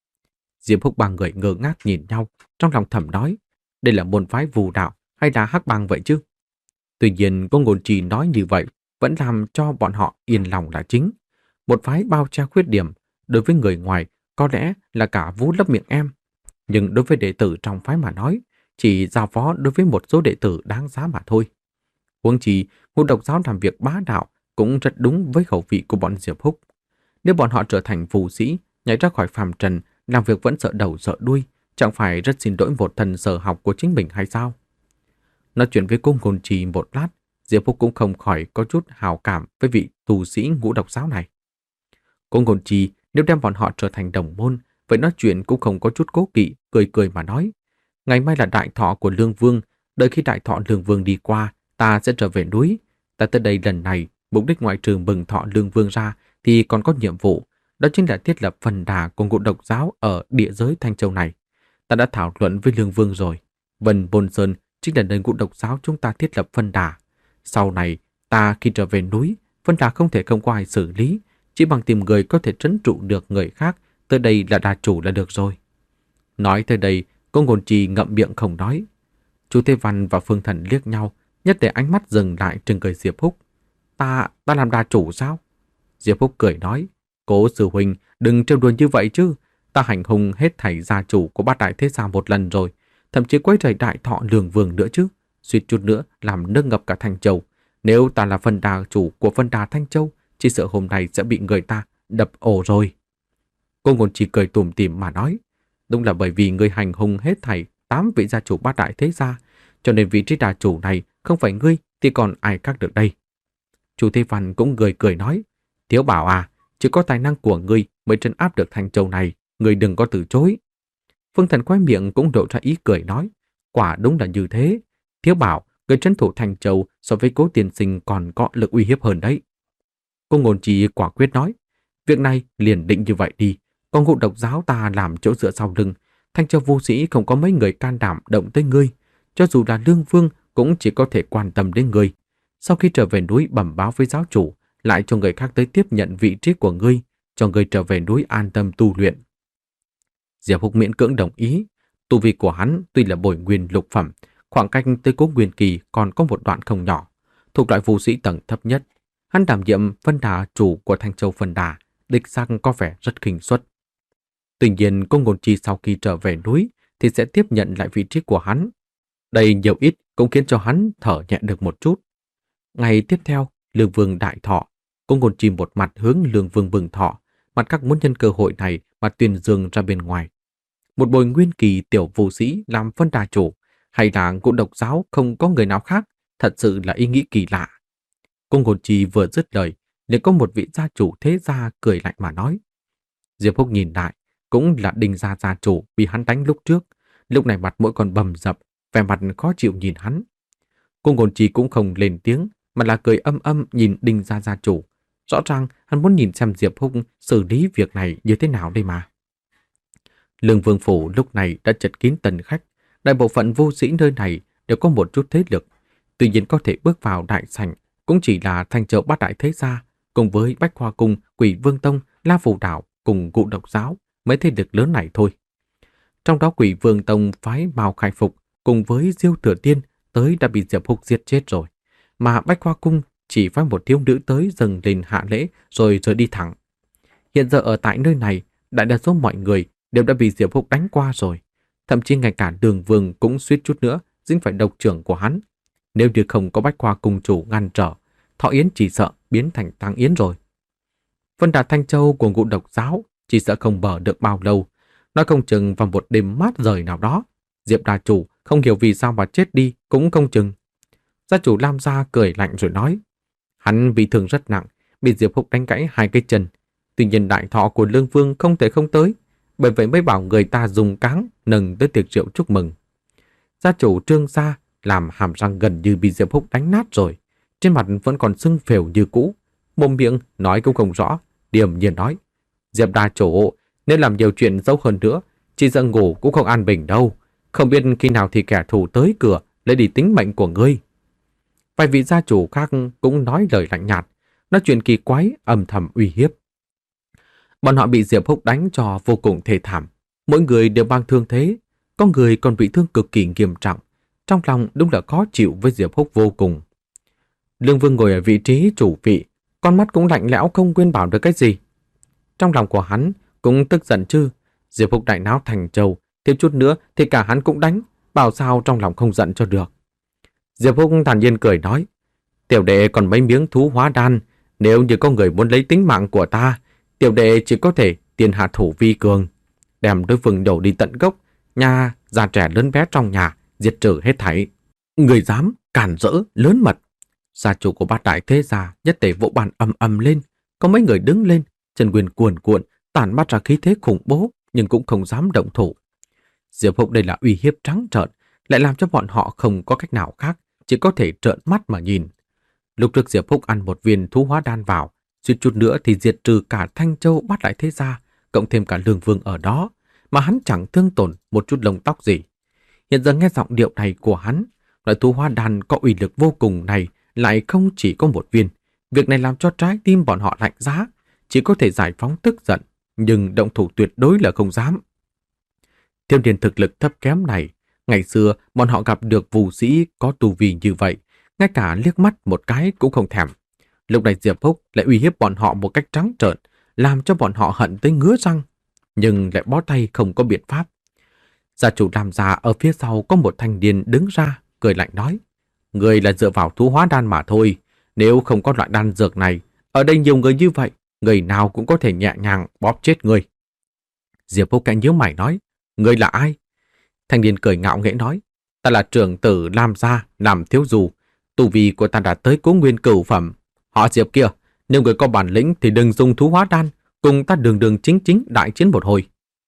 Diệp Húc ba người ngơ ngác nhìn nhau, trong lòng thầm nói, đây là môn phái Vù đạo hay là Hắc bang vậy chứ? Tuy nhiên, Cung Hồn Trì nói như vậy vẫn làm cho bọn họ yên lòng là chính. Một phái bao che khuyết điểm, đối với người ngoài có lẽ là cả vú lấp miệng em, nhưng đối với đệ tử trong phái mà nói, chỉ giao phó đối với một số đệ tử đáng giá mà thôi. Huống chi, Ngũ Độc giáo làm việc bá đạo cũng rất đúng với khẩu vị của bọn Diệp Húc. Nếu bọn họ trở thành phù sĩ, nhảy ra khỏi phàm trần, làm việc vẫn sợ đầu sợ đuôi, chẳng phải rất xin lỗi một thần sở học của chính mình hay sao? Nói chuyện với Cung Hồn Trì một lát, Diệp Húc cũng không khỏi có chút hào cảm với vị tu sĩ Ngũ Độc giáo này. Cung Hồn Trì nếu đem bọn họ trở thành đồng môn, vậy nói chuyện cũng không có chút cố kỵ, cười cười mà nói. Ngày mai là đại thọ của Lương Vương, đợi khi đại thọ Lương Vương đi qua, ta sẽ trở về núi. Ta tới đây lần này, mục đích ngoại trừ mừng thọ Lương Vương ra thì còn có nhiệm vụ, đó chính là thiết lập phần đà của Ngũ Độc giáo ở địa giới Thanh Châu này. Ta đã thảo luận với Lương Vương rồi. Vân Bôn Sơn chính là nơi Ngũ Độc giáo chúng ta thiết lập phân đà. Sau này, ta khi trở về núi, phân đà không thể không có ai xử lý, chỉ bằng tìm người có thể trấn trụ được người khác, tới đây là đà chủ là được rồi. Nói tới đây, Cung Hồn Trì ngậm miệng không nói. Chu Thế Văn và Phương Thần liếc nhau, nhất để ánh mắt dừng lại trên người Diệp Húc. Ta, ta làm đà chủ sao? Diệp Húc cười nói, Cố sư huynh, đừng trêu đùa như vậy chứ. Ta hành hung hết thảy gia chủ của bát đại thế gia một lần rồi, thậm chí quấy rầy đại thọ Lương Vương nữa chứ. Suýt chút nữa làm nước ngập cả Thanh Châu. Nếu ta là phân đà chủ của phân đà Thanh Châu, chỉ sợ hôm nay sẽ bị người ta đập ổ rồi. Cô Ngôn chỉ cười tủm tỉm mà nói, đúng là bởi vì người hành hung hết thảy tám vị gia chủ bát đại thế gia, cho nên vị trí đà chủ này không phải ngươi thì còn ai khác được đây. Chu Thế Văn cũng cười cười nói, Thiếu Bảo à, chỉ có tài năng của ngươi mới trấn áp được Thanh Châu này, ngươi đừng có từ chối. Phương Thần khoe miệng cũng lộ ra ý cười nói, quả đúng là như thế. Thiếu Bảo, người trấn thủ Thanh Châu so với Cố tiên sinh còn có lực uy hiếp hơn đấy. Cô Ngôn Trì quả quyết nói, việc này liền định như vậy đi, còn Ngũ Độc giáo ta làm chỗ dựa sau lưng, Thanh Châu vô sĩ không có mấy người can đảm động tới ngươi, cho dù là Lương Vương cũng chỉ có thể quan tâm đến ngươi. Sau khi trở về núi bẩm báo với giáo chủ, lại cho người khác tới tiếp nhận vị trí của ngươi, cho ngươi trở về núi an tâm tu luyện. Diệp Húc miễn cưỡng đồng ý, tu vi của hắn tuy là bồi nguyên lục phẩm, khoảng cách tới Cố Nguyên Kỳ còn có một đoạn không nhỏ, thuộc loại phù sĩ tầng thấp nhất. Hắn đảm nhiệm phân đà chủ của Thanh Châu phân đà, đích xác có vẻ rất khinh suất. Tuy nhiên, Cô Ngôn Chi sau khi trở về núi thì sẽ tiếp nhận lại vị trí của hắn. Đây nhiều ít cũng khiến cho hắn thở nhẹ được một chút. Ngày tiếp theo, Lương Vương đại thọ, Cô Ngôn Chi một mặt hướng Lương Vương mừng thọ, mặt khác muốn nhân cơ hội này mà tuyên dương ra bên ngoài. Một bồi nguyên kỳ tiểu phù sĩ làm phân đà chủ, hay là Ngũ Độc giáo không có người nào khác, thật sự là ý nghĩ kỳ lạ. Cô Ngôn Chi vừa dứt lời, liền có một vị gia chủ thế gia cười lạnh mà nói. Diệp Húc nhìn lại, cũng là Đinh gia gia chủ bị hắn đánh lúc trước, lúc này mặt mũi còn bầm dập, vẻ mặt khó chịu nhìn hắn. Cô Ngôn Chi cũng không lên tiếng, mà là cười âm âm nhìn Đinh gia gia chủ. Rõ ràng hắn muốn nhìn xem Diệp Húc xử lý việc này như thế nào đây mà. Lương Vương phủ lúc này đã chật kín tần khách, Đại bộ phận vô sĩ nơi này đều có một chút thế lực, tuy nhiên có thể bước vào đại sảnh cũng chỉ là Thanh Châu Bát Đại Thế Gia cùng với Bách Hoa Cung, Quỷ Vương Tông, La Phù Đảo cùng Ngũ Độc Giáo, mấy thế lực lớn này thôi. Trong đó Quỷ Vương Tông phái Mao Khai Phục cùng với Diêu Thừa Tiên tới đã bị Diệp Húc giết chết rồi, mà Bách Hoa Cung chỉ phái một thiếu nữ tới dâng lên hạ lễ rồi rời đi thẳng. Hiện giờ ở tại nơi này, đại đa số mọi người đều đã bị Diệp Húc đánh qua rồi, thậm chí ngay cả Đường Vương cũng suýt chút nữa dính phải độc trưởng của hắn. Nếu như không có Bách Hoa Cung chủ ngăn trở, Thọ Yến chỉ sợ biến thành tang yến rồi. Vân Đà Thanh Châu của Ngũ Độc Giáo chỉ sợ không bờ được bao lâu, nói không chừng vào một đêm mát rời nào đó, Diệp Đà chủ không hiểu vì sao mà chết đi cũng không chừng. Gia chủ Lam Gia cười lạnh rồi nói, hắn bị thương rất nặng, bị Diệp Húc đánh gãy hai cái chân. Tuy nhiên đại thọ của Lương Vương không thể không tới, bởi vậy mới bảo người ta dùng cáng nâng tới tiệc rượu chúc mừng. Gia chủ Trương Gia làm hàm răng gần như bị Diệp Húc đánh nát rồi, trên mặt vẫn còn sưng phèo như cũ, mồm miệng nói cũng không rõ, điềm nhiên nói, Diệp Đà chủ nên làm nhiều chuyện xấu hơn nữa, chỉ sợ ngủ cũng không an bình đâu, không biết khi nào thì kẻ thù tới cửa lấy đi tính mệnh của ngươi. Vài vị gia chủ khác cũng nói lời lạnh nhạt, nói chuyện kỳ quái, âm thầm uy hiếp. Bọn họ bị Diệp Húc đánh cho vô cùng thê thảm, mỗi người đều mang thương thế, có người còn bị thương cực kỳ nghiêm trọng, trong lòng đúng là khó chịu với Diệp Húc vô cùng. Lương Vương ngồi ở vị trí chủ vị, con mắt cũng lạnh lẽo không quên bảo được cái gì. Trong lòng của hắn cũng tức giận chứ, Diệp Húc đại náo Thành Châu, tiếp chút nữa thì cả hắn cũng đánh, bảo sao trong lòng không giận cho được. Diệp Húc thản nhiên cười nói, tiểu đệ còn mấy miếng thú hóa đan, nếu như có người muốn lấy tính mạng của ta, tiểu đệ chỉ có thể tiền hạ thủ vi cường, đem đối phương đổ đi tận gốc, nhà già trẻ lớn bé trong nhà, diệt trừ hết thảy. Người dám cản rỡ lớn mật. Gia chủ của Bát Đại Thế Gia nhất tề vỗ bàn ầm ầm lên, có mấy người đứng lên, chân quyền cuồn cuộn, tản mát ra khí thế khủng bố, nhưng cũng không dám động thủ. Diệp Húc đây là uy hiếp trắng trợn, lại làm cho bọn họ không có cách nào khác, chỉ có thể trợn mắt mà nhìn. Lúc trước Diệp Húc ăn một viên thú hóa đan vào, suýt chút nữa thì diệt trừ cả Thanh Châu Bát Đại Thế Gia, cộng thêm cả Lương Vương ở đó, mà hắn chẳng thương tổn một chút lông tóc gì. Hiện giờ nghe giọng điệu này của hắn, loại thú hóa đan có uy lực vô cùng này lại không chỉ có một viên. Việc này làm cho trái tim bọn họ lạnh giá, chỉ có thể giải phóng tức giận, nhưng động thủ tuyệt đối là không dám. Thiếu niên thực lực thấp kém này, ngày xưa bọn họ gặp được vũ sĩ có tu vi như vậy, ngay cả liếc mắt một cái cũng không thèm. Lúc này Diệp Húc lại uy hiếp bọn họ một cách trắng trợn, làm cho bọn họ hận tới ngứa răng, nhưng lại bó tay không có biện pháp. Gia chủ Lam Gia ở phía sau có một thanh niên đứng ra, cười lạnh nói, người là dựa vào thú hóa đan mà thôi, nếu không có loại đan dược này, ở đây nhiều người như vậy, người nào cũng có thể nhẹ nhàng bóp chết người. Diệp Húc cạnh nhíu mày nói, người là ai? Thanh niên cười ngạo nghễ nói, ta là trưởng tử Lam Gia, làm thiếu dù, tu vi của ta đã tới Cố Nguyên cửu phẩm. Họ Diệp kia, nếu người có bản lĩnh thì đừng dùng thú hóa đan, cùng ta đường đường chính chính đại chiến một hồi.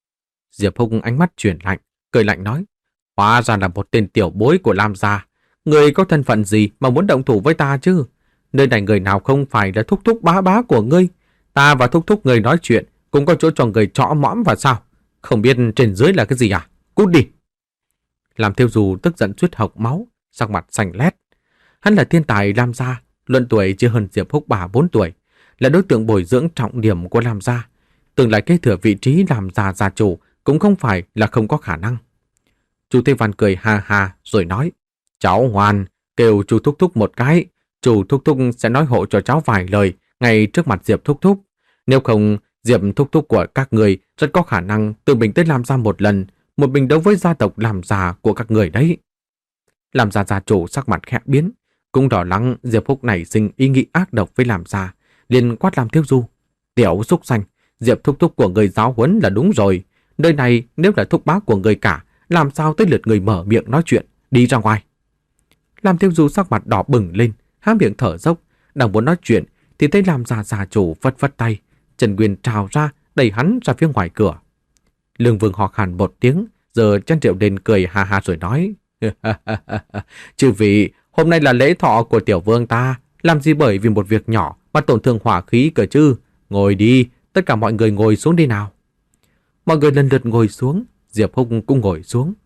Diệp Húc ánh mắt chuyển lạnh, cười lạnh nói, hóa ra là một tên tiểu bối của Lam Gia. Người có thân phận gì mà muốn động thủ với ta chứ? Nơi này người nào không phải là thúc thúc bá bá của ngươi? Ta và thúc thúc người nói chuyện, cũng có chỗ cho người trõ mõm và sao? Không biết trên dưới là cái gì à? Cút đi! Làm Thiêu Dù tức giận suýt hộc máu, sắc mặt xanh lét. Hắn là thiên tài Lam Gia, luận tuổi chưa hơn Diệp Húc ba bốn tuổi, là đối tượng bồi dưỡng trọng điểm của Lam Gia. Tương lai kế thừa vị trí làm Gia gia chủ cũng không phải là không có khả năng. Chu Thế Văn cười ha ha rồi nói, cháu ngoan, kêu chú thúc thúc một cái, chú thúc thúc sẽ nói hộ cho cháu vài lời ngay trước mặt Diệp thúc thúc. Nếu không, Diệp thúc thúc của các người rất có khả năng tự mình tới Lam Gia một lần, một mình đấu với gia tộc Lam Gia của các người đấy. Lam Gia gia chủ sắc mặt khẽ biến, cũng lo lắng Diệp Húc này sinh ý nghĩ ác độc với Lam Gia, liền quát Lam Thiếu Du, tiểu xúc xanh, Diệp thúc thúc của người giáo huấn là đúng rồi, nơi này nếu là thúc bá của người cả, làm sao tới lượt người mở miệng nói chuyện, đi ra ngoài. Lam Thiếu Du sắc mặt đỏ bừng lên, há miệng thở dốc, đang muốn nói chuyện thì thấy Lam Gia gia chủ phất phất tay, Trần Nguyên trào ra đẩy hắn ra phía ngoài cửa. Lương Vương ho khan một tiếng, giờ chén rượu lên cười ha ha rồi nói, chư vị, hôm nay là lễ thọ của tiểu vương ta, làm gì bởi vì một việc nhỏ mà tổn thương hỏa khí cơ chứ? Ngồi đi, tất cả mọi người ngồi xuống đi nào. Mọi người lần lượt ngồi xuống, Diệp Húc cũng ngồi xuống.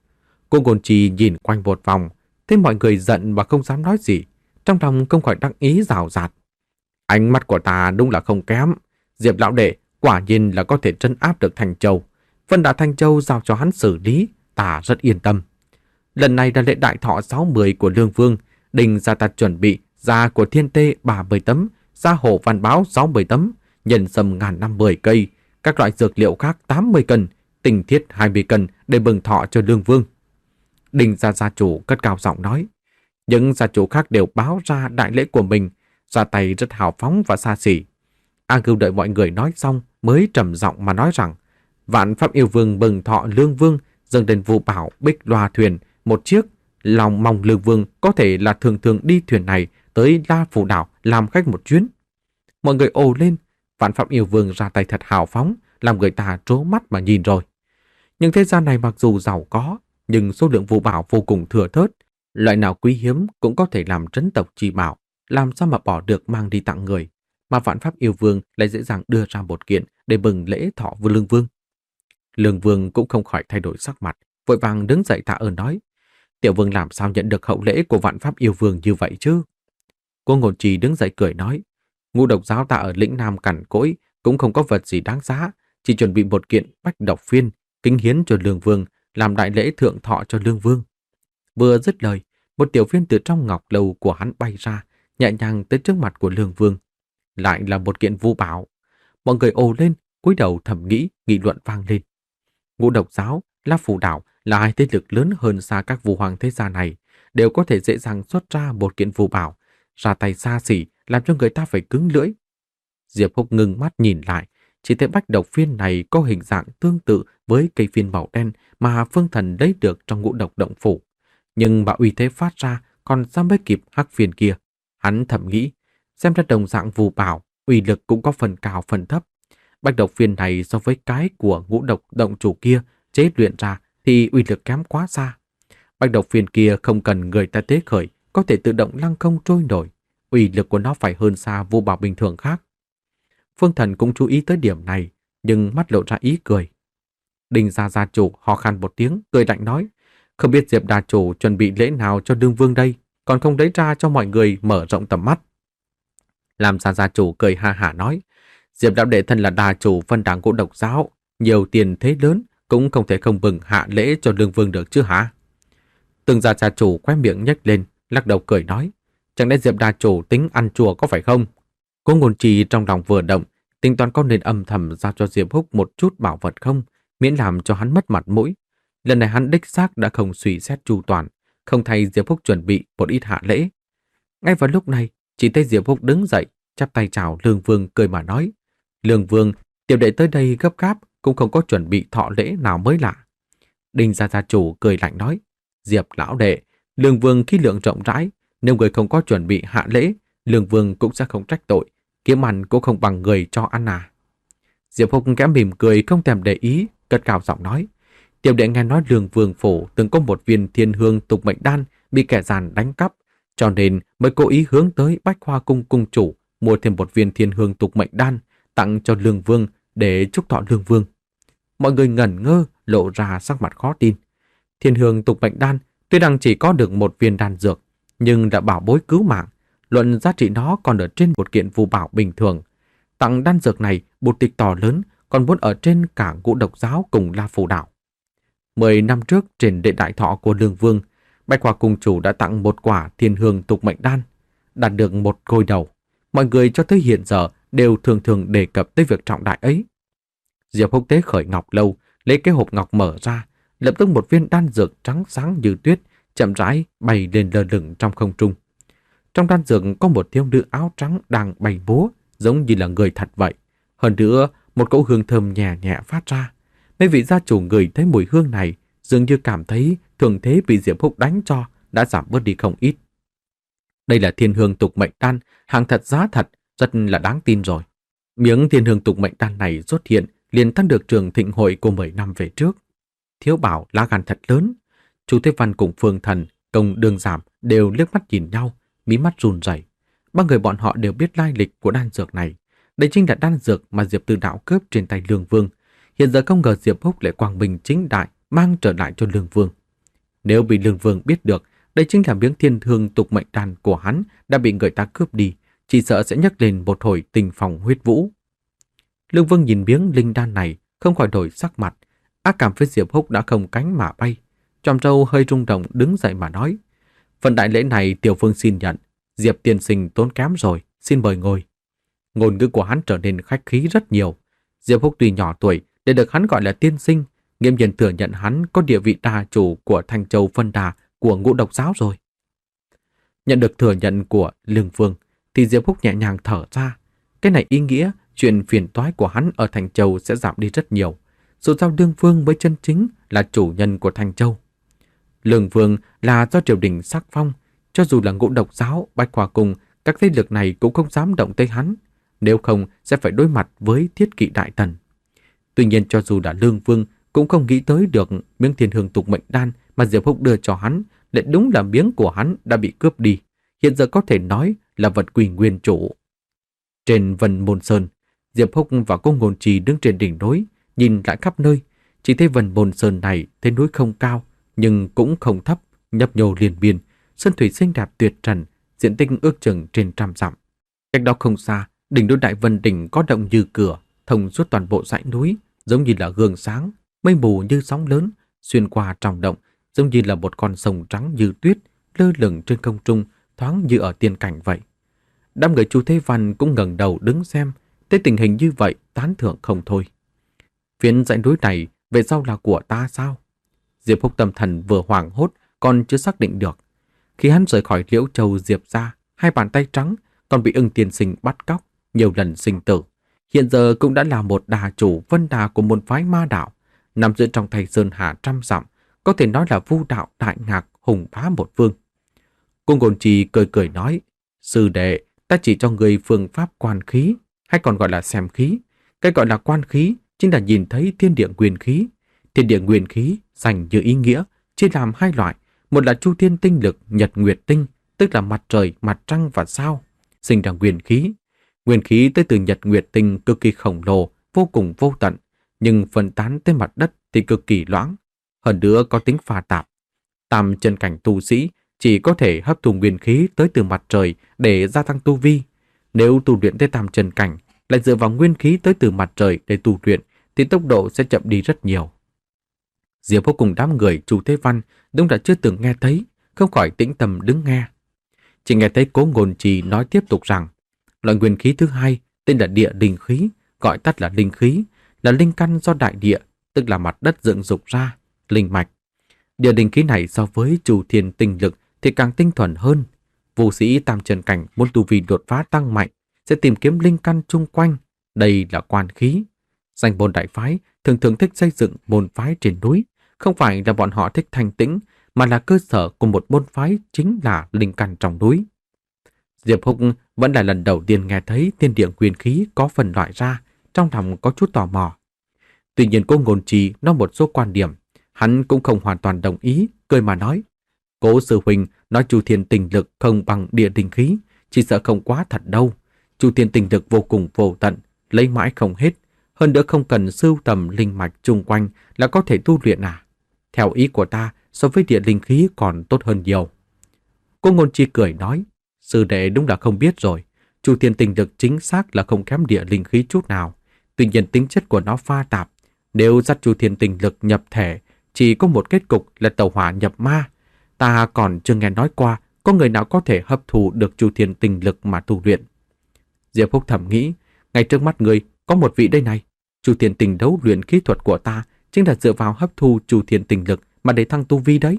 Cô Ngôn Trì nhìn quanh một vòng, thấy mọi người giận mà không dám nói gì, trong lòng không khỏi đắc ý rào rạt. Ánh mắt của ta đúng là không kém. Diệp lão đệ quả nhiên là có thể trấn áp được Thành Châu. Vân Đà Thanh Châu giao cho hắn xử lý, ta rất yên tâm. Lần này là lễ đại thọ sáu mươi của Lương Vương, Đình gia ta chuẩn bị da của Thiên Tê ba mươi tấm, da hổ văn báo sáu mươi tấm, nhân sâm ngàn năm mười cây, các loại dược liệu khác tám mươi cân, tinh thiết hai mươi cân để mừng thọ cho Lương Vương. Đình gia gia chủ cất cao giọng nói. Những gia chủ khác đều báo ra đại lễ của mình, ra tay rất hào phóng và xa xỉ. A Ngưu đợi mọi người nói xong mới trầm giọng mà nói rằng Vạn Pháp Yêu Vương mừng thọ Lương Vương dâng đến Vu Bảo Bích Loa thuyền một chiếc, lòng mong Lương Vương có thể là thường thường đi thuyền này tới La Phủ Đảo làm khách một chuyến. Mọi người ồ lên, Vạn Pháp Yêu Vương ra tay thật hào phóng, làm người ta trố mắt mà nhìn rồi. Nhưng thế gian này mặc dù giàu có, nhưng số lượng Vu Bảo vô cùng thừa thớt, loại nào quý hiếm cũng có thể làm trấn tộc chi bảo, làm sao mà bỏ được mang đi tặng người, mà Vạn Pháp Yêu Vương lại dễ dàng đưa ra một kiện để mừng lễ thọ với Lương Vương. Lương Vương cũng không khỏi thay đổi sắc mặt, vội vàng đứng dậy tạ ơn nói: Tiểu Vương làm sao nhận được hậu lễ của Vạn Pháp Yêu Vương như vậy chứ? Cô Ngôn Trì đứng dậy cười nói: Ngũ độc giáo ta ở lĩnh Nam cằn cỗi cũng không có vật gì đáng giá, chỉ chuẩn bị một kiện bách độc phiên kính hiến cho Lương Vương, làm đại lễ thượng thọ cho Lương Vương. Vừa dứt lời, một tiểu viên từ trong ngọc lâu của hắn bay ra, nhẹ nhàng tới trước mặt của Lương Vương. Lại là một kiện vu bảo. Mọi người ồ lên, cúi đầu thầm nghĩ, nghị luận vang lên. Ngũ độc giáo, La Phủ Đảo là hai thế lực lớn hơn xa các vu hoàng thế gia này, đều có thể dễ dàng xuất ra một kiện vu bảo, ra tay xa xỉ, làm cho người ta phải cứng lưỡi. Diệp Húc ngưng mắt nhìn lại, chỉ thấy bách độc phiên này có hình dạng tương tự với cây phiên màu đen mà Phương Thần lấy được trong ngũ độc động phủ. Nhưng mà uy thế phát ra còn sao mới kịp hắc phiên kia. Hắn thầm nghĩ, xem ra đồng dạng vu bảo, uy lực cũng có phần cao phần thấp. Bách độc phiên này so với cái của ngũ độc động chủ kia chế luyện ra thì uy lực kém quá xa. Bách độc phiên kia không cần người ta tế khởi, có thể tự động lăng không trôi nổi. Uy lực của nó phải hơn xa vu bảo bình thường khác. Phương Thần cũng chú ý tới điểm này, nhưng mắt lộ ra ý cười. Đình gia gia chủ ho khan một tiếng, cười lạnh nói: Không biết Diệp đà chủ chuẩn bị lễ nào cho Lương Vương đây, còn không lấy ra cho mọi người mở rộng tầm mắt. Làm gia gia chủ cười ha hả nói: Diệp đạo đệ thân là đà chủ phân đảng của độc giáo, nhiều tiền thế lớn cũng không thể không bừng hạ lễ cho Lương Vương được chứ hả? Từng gia gia chủ khóe miệng nhếch lên, lắc đầu cười nói: Chẳng lẽ Diệp đà chủ tính ăn chùa có phải không? Cô Ngôn Trì trong lòng vừa động, tính toán có nên âm thầm giao cho Diệp Húc một chút bảo vật không, miễn làm cho hắn mất mặt mũi. Lần này hắn đích xác đã không suy xét chu toàn, không thay Diệp Húc chuẩn bị một ít hạ lễ. Ngay vào lúc này, chỉ thấy Diệp Húc đứng dậy, chắp tay chào Lương Vương, cười mà nói: Lương Vương, tiểu đệ tới đây gấp gáp, cũng không có chuẩn bị thọ lễ nào mới lạ. Đinh gia gia chủ cười lạnh nói: Diệp lão đệ, Lương Vương khí lượng rộng rãi, nếu người không có chuẩn bị hạ lễ, Lương Vương cũng sẽ không trách tội, kiếm ăn cũng không bằng người cho ăn à. Diệp Húc kẽ mỉm cười không thèm để ý, cất cao giọng nói: Tiểu đệ nghe nói Lương Vương phủ từng có một viên thiên hương tục mệnh đan bị kẻ giàn đánh cắp, cho nên mới cố ý hướng tới Bách Hoa cung cung chủ mua thêm một viên thiên hương tục mệnh đan tặng cho Lương Vương để chúc thọ Lương Vương. Mọi người ngẩn ngơ, lộ ra sắc mặt khó tin. Thiên hương tục mệnh đan tuy rằng chỉ có được một viên đan dược, nhưng đã bảo bối cứu mạng, luận giá trị nó còn ở trên một kiện phù bảo bình thường. Tặng đan dược này bút tịch to lớn, còn muốn ở trên cả ngũ độc giáo cùng La Phủ Đảo. Mười năm trước trên lễ đại thọ của Lương Vương, Bách Hoa cung chủ đã tặng một quả thiên hương tục mệnh đan, đạt được một gôi đầu. Mọi người cho tới hiện giờ đều thường thường đề cập tới việc trọng đại ấy. Diệp Húc tế khởi ngọc lâu, lấy cái hộp ngọc mở ra, lập tức một viên đan dược trắng sáng như tuyết chậm rãi bay lên lơ lửng trong không trung. Trong đan dược có một thiếu nữ áo trắng đang bay múa, giống như là người thật vậy. Hơn nữa, một cỗ hương thơm nhẹ nhẹ phát ra. Mấy vị gia chủ ngửi thấy mùi hương này, dường như cảm thấy thường thế bị Diệp Húc đánh cho đã giảm bớt đi không ít. Đây là thiên hương tục mệnh đan, hàng thật giá thật, rất là đáng tin rồi. Miếng thiên hương tục mệnh đan này xuất hiện liền thắng được trường thịnh hội của mười năm về trước. Thiếu bảo lá gan thật lớn. Chu Thế Văn cùng Phương Thần, Công Đường Giảm đều liếc mắt nhìn nhau, mí mắt run rẩy. Ba người bọn họ đều biết lai lịch của đan dược này. Đây chính là đan dược mà Diệp Tư Đạo cướp trên tay Lương Vương. Hiện giờ không ngờ Diệp Húc lại quang minh chính đại mang trở lại cho Lương Vương. Nếu bị Lương Vương biết được đây chính là miếng thiên thương tục mệnh đan của hắn đã bị người ta cướp đi, chỉ sợ sẽ nhấc lên một hồi tình phòng huyết vũ. Lương Vương nhìn miếng linh đan này, không khỏi đổi sắc mặt. Ác cảm với Diệp Húc đã không cánh mà bay. Tròm râu hơi rung động đứng dậy mà nói: "Phần đại lễ này tiểu vương xin nhận. Diệp tiên sinh tốn kém rồi, xin mời ngồi." Ngôn ngữ của hắn trở nên khách khí rất nhiều. Diệp Húc tuy nhỏ tuổi, để được hắn gọi là tiên sinh, nghiêm nhiên thừa nhận hắn có địa vị đà chủ của Thanh Châu Phân Đà của Ngũ Độc giáo rồi. Nhận được thừa nhận của Lương Vương, thì Diệp Húc nhẹ nhàng thở ra. Cái này ý nghĩa chuyện phiền toái của hắn ở Thanh Châu sẽ giảm đi rất nhiều. Dù sao Lương Vương mới chân chính là chủ nhân của Thanh Châu. Lương Vương là do triều đình sắc phong, cho dù là Ngũ Độc giáo, Bạch Hỏa Cung, các thế lực này cũng không dám động tới hắn, nếu không sẽ phải đối mặt với Thiết Kỵ Đại Tần. Tuy nhiên cho dù là Lương Vương cũng không nghĩ tới được miếng thiên hương tục mệnh đan mà Diệp Húc đưa cho hắn lại đúng là miếng của hắn đã bị cướp đi, hiện giờ có thể nói là vật quy nguyên chủ. Trên Vân Môn Sơn, Diệp Húc và cô Ngôn Trì đứng trên đỉnh núi, nhìn lại khắp nơi, chỉ thấy Vân Môn Sơn này thấy núi không cao nhưng cũng không thấp, nhấp nhô liên biên, sơn thủy xinh đẹp tuyệt trần, diện tích ước chừng trên trăm dặm. Cách đó không xa, đỉnh núi Đại Vân Đỉnh có động như cửa, thông suốt toàn bộ dãy núi, giống như là gương sáng, mây mù như sóng lớn, xuyên qua trong động, giống như là một con sông trắng như tuyết, lơ lửng trên không trung, thoáng như ở tiên cảnh vậy. Đám người Chu Thế Văn cũng ngẩng đầu đứng xem, thấy tình hình như vậy tán thưởng không thôi. Phiến dãy núi này về sau là của ta sao? Diệp Húc tâm thần vừa hoảng hốt, còn chưa xác định được. Khi hắn rời khỏi Liễu Châu Diệp ra, hai bàn tay trắng, còn bị Ưng tiên sinh bắt cóc, nhiều lần sinh tử. Hiện giờ cũng đã là một đà chủ Vân Đà của môn phái ma đạo, nằm giữa trong thành sơn hà trăm dặm, có thể nói là vu đạo đại ngạc, hùng bá một phương. Cô Ngôn Trì cười cười nói: "Sư đệ, ta chỉ cho người phương pháp quan khí, hay còn gọi là xem khí. Cái gọi là quan khí chính là nhìn thấy thiên địa nguyên khí. Thiên địa nguyên khí dành như ý nghĩa, chia làm hai loại, một là chu thiên tinh lực, nhật nguyệt tinh, tức là mặt trời, mặt trăng và sao, sinh ra nguyên khí. Nguyên khí tới từ nhật nguyệt tinh cực kỳ khổng lồ, vô cùng vô tận, nhưng phân tán tới mặt đất thì cực kỳ loãng, hơn nữa có tính pha tạp. Tam chân cảnh tu sĩ chỉ có thể hấp thụ nguyên khí tới từ mặt trời để gia tăng tu vi. Nếu tu luyện tới tam chân cảnh lại dựa vào nguyên khí tới từ mặt trời để tu luyện thì tốc độ sẽ chậm đi rất nhiều." Diệp Húc cùng đám người Chu Thế Văn đúng là chưa từng nghe thấy, không khỏi tĩnh tâm đứng nghe. Chỉ nghe thấy Cố Ngôn Trì nói tiếp tục rằng, loại nguyên khí thứ hai tên là địa linh khí, gọi tắt là linh khí, là linh căn do đại địa, tức là mặt đất dựng dục ra, linh mạch. Địa linh khí này so với chu thiên tinh lực thì càng tinh thuần hơn. Vũ sĩ tam chân cảnh muốn tu vi đột phá tăng mạnh sẽ tìm kiếm linh căn chung quanh, đây là quan khí. Danh môn đại phái thường thường thích xây dựng môn phái trên núi, không phải là bọn họ thích thanh tĩnh, mà là cơ sở của một môn phái chính là linh căn trong núi. Diệp Húc vẫn là lần đầu tiên nghe thấy thiên địa nguyên khí có phần loại ra, trong lòng có chút tò mò. Tuy nhiên Cô Ngôn Trì nói một số quan điểm, hắn cũng không hoàn toàn đồng ý, cười mà nói: "Cố sư huynh nói chu thiên tinh lực không bằng địa linh khí, chỉ sợ không quá thật đâu. Chu thiên tinh lực vô cùng vô tận, lấy mãi không hết, hơn nữa không cần sưu tầm linh mạch chung quanh là có thể tu luyện à? Theo ý của ta, so với địa linh khí còn tốt hơn nhiều." Cô Ngôn Trì cười nói: "Sư đệ đúng là không biết rồi, chu thiên tinh lực chính xác là không kém địa linh khí chút nào. Tuy nhiên tính chất của nó pha tạp, nếu dắt chu thiên tinh lực nhập thể, chỉ có một kết cục là tẩu hỏa nhập ma. Ta còn chưa nghe nói qua có người nào có thể hấp thụ được chu thiên tinh lực mà tu luyện." Diệp Húc thầm nghĩ, ngay trước mắt người có một vị đây này, chu thiên tinh đấu luyện kỹ thuật của ta chính là dựa vào hấp thu chu thiên tinh lực mà để thăng tu vi đấy.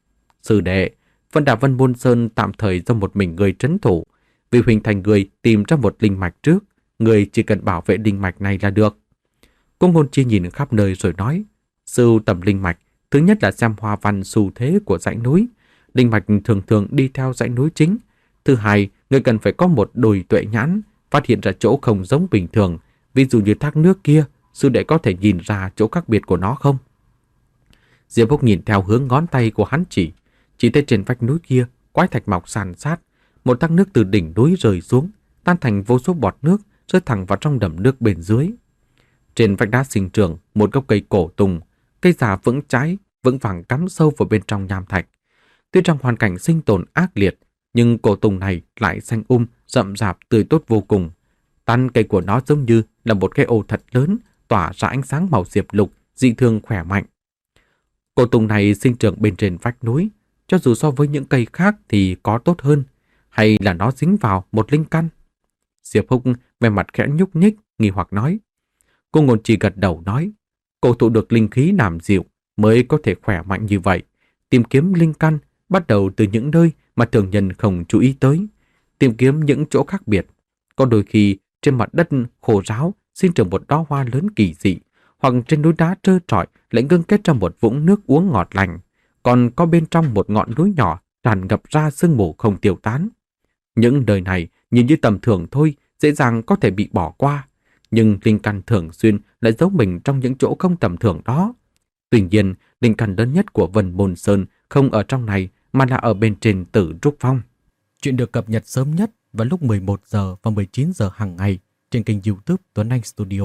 "Sư đệ, Vân Đà Vân Môn Sơn tạm thời do một mình người trấn thủ, vì huynh thành người tìm ra một linh mạch trước, người chỉ cần bảo vệ linh mạch này là được." Cô Ngôn Trì nhìn khắp nơi rồi nói: "Sưu tầm linh mạch, thứ nhất là xem hoa văn xu thế của dãy núi. Linh mạch thường thường đi theo dãy núi chính. Thứ hai, người cần phải có một đôi tuệ nhãn, phát hiện ra chỗ không giống bình thường. Ví dụ như thác nước kia, sư đệ có thể nhìn ra chỗ khác biệt của nó không?" Diệp Húc nhìn theo hướng ngón tay của hắn chỉ, chỉ thấy trên vách núi kia quái thạch mọc san sát, một thác nước từ đỉnh núi rơi xuống, tan thành vô số bọt nước, rơi thẳng vào trong đầm nước bên dưới. Trên vách đá sinh trưởng một gốc cây cổ tùng, cây già vững chãi, vững vàng cắm sâu vào bên trong nham thạch. Tuy trong hoàn cảnh sinh tồn ác liệt, nhưng cổ tùng này lại xanh um, rậm rạp tươi tốt vô cùng. Tán cây của nó giống như là một cái ô thật lớn, tỏa ra ánh sáng màu diệp lục, dị thường khỏe mạnh. Cổ tùng này sinh trưởng bên trên vách núi, cho dù so với những cây khác thì có tốt hơn, hay là nó dính vào một linh căn? Diệp Húc vẻ mặt khẽ nhúc nhích, nghi hoặc nói. Cô Ngôn Trì gật đầu nói, cổ thụ được linh khí làm dịu mới có thể khỏe mạnh như vậy. Tìm kiếm linh căn bắt đầu từ những nơi mà thường nhân không chú ý tới, tìm kiếm những chỗ khác biệt. Có đôi khi trên mặt đất khô ráo sinh trưởng một đóa hoa lớn kỳ dị, hoặc trên núi đá trơ trọi lại ngưng kết trong một vũng nước uống ngọt lành, còn có bên trong một ngọn núi nhỏ tràn ngập ra sương mù không tiêu tán. Những nơi này nhìn như tầm thường thôi, dễ dàng có thể bị bỏ qua, nhưng linh căn thường xuyên lại giấu mình trong những chỗ không tầm thường đó. Tuy nhiên, linh căn lớn nhất của Vân Môn Sơn không ở trong này mà là ở bên trên Tử Trúc Phong. Chuyện được cập nhật sớm nhất vào lúc mười một giờ và mười chín giờ hàng ngày trên kênh YouTube Tuấn Anh Studio.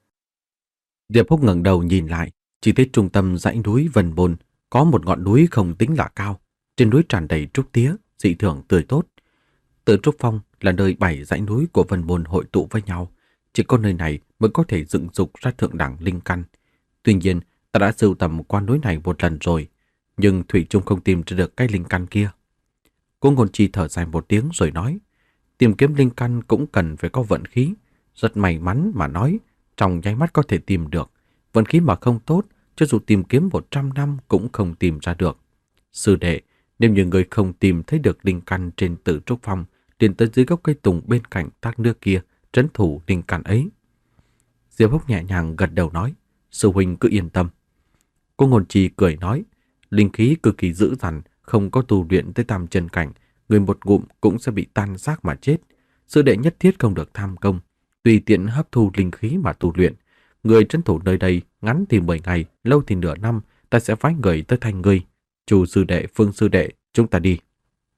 Diệp Húc ngẩng đầu nhìn lại, chỉ thấy trung tâm dãy núi Vân Môn có một ngọn núi không tính là cao, trên núi tràn đầy trúc tía, dị thường tươi tốt. Tử Trúc Phong là nơi bảy dãy núi của Vân Môn hội tụ với nhau, chỉ có nơi này mới có thể dựng dục ra thượng đẳng linh căn. Tuy nhiên, ta đã sưu tầm qua núi này một lần rồi, nhưng thủy chung không tìm ra được cái linh căn kia. Cô Ngôn Chi thở dài một tiếng rồi nói, tìm kiếm linh căn cũng cần phải có vận khí. Rất may mắn mà nói, trong nháy mắt có thể tìm được. Vận khí mà không tốt, cho dù tìm kiếm một trăm năm cũng không tìm ra được. Sư đệ, nếu như người không tìm thấy được linh căn trên Tử Trúc Phong, liền tới dưới gốc cây tùng bên cạnh thác nước kia, trấn thủ linh căn ấy. Diệp Húc nhẹ nhàng gật đầu nói, sư huynh cứ yên tâm. Cô Ngôn Chi cười nói, linh khí cực kỳ dữ dằn, không có tu luyện tới tam chân cảnh, người một ngụm cũng sẽ bị tan xác mà chết. Sư đệ nhất thiết không được tham công, tùy tiện hấp thu linh khí mà tu luyện. Người trấn thủ nơi đây ngắn thì mười ngày, lâu thì nửa năm, ta sẽ phái người tới thành ngươi. Chu sư đệ, Phương sư đệ, chúng ta đi.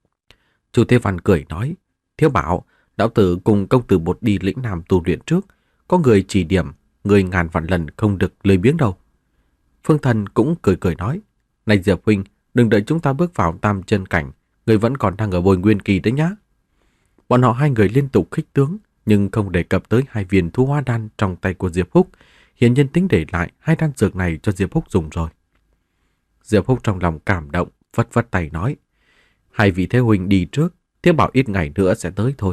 Chu Thế Văn cười nói, Thiếu Bảo, đạo tử cùng công tử bột đi lĩnh nam tu luyện trước, có người chỉ điểm, người ngàn vạn lần không được lười biếng đâu. Phương Thần cũng cười cười nói, này Diệp huynh, đừng đợi chúng ta bước vào tam chân cảnh, người vẫn còn đang ở bồi nguyên kỳ đấy nhá. Bọn họ hai người liên tục khích tướng, nhưng không đề cập tới hai viên thu hoa đan trong tay của Diệp Húc, hiển nhiên tính để lại hai đan dược này cho Diệp Húc dùng rồi. Diệp Húc trong lòng cảm động, vất vất tay nói, hai vị thế huynh đi trước, Thiếu Bảo ít ngày nữa sẽ tới thôi.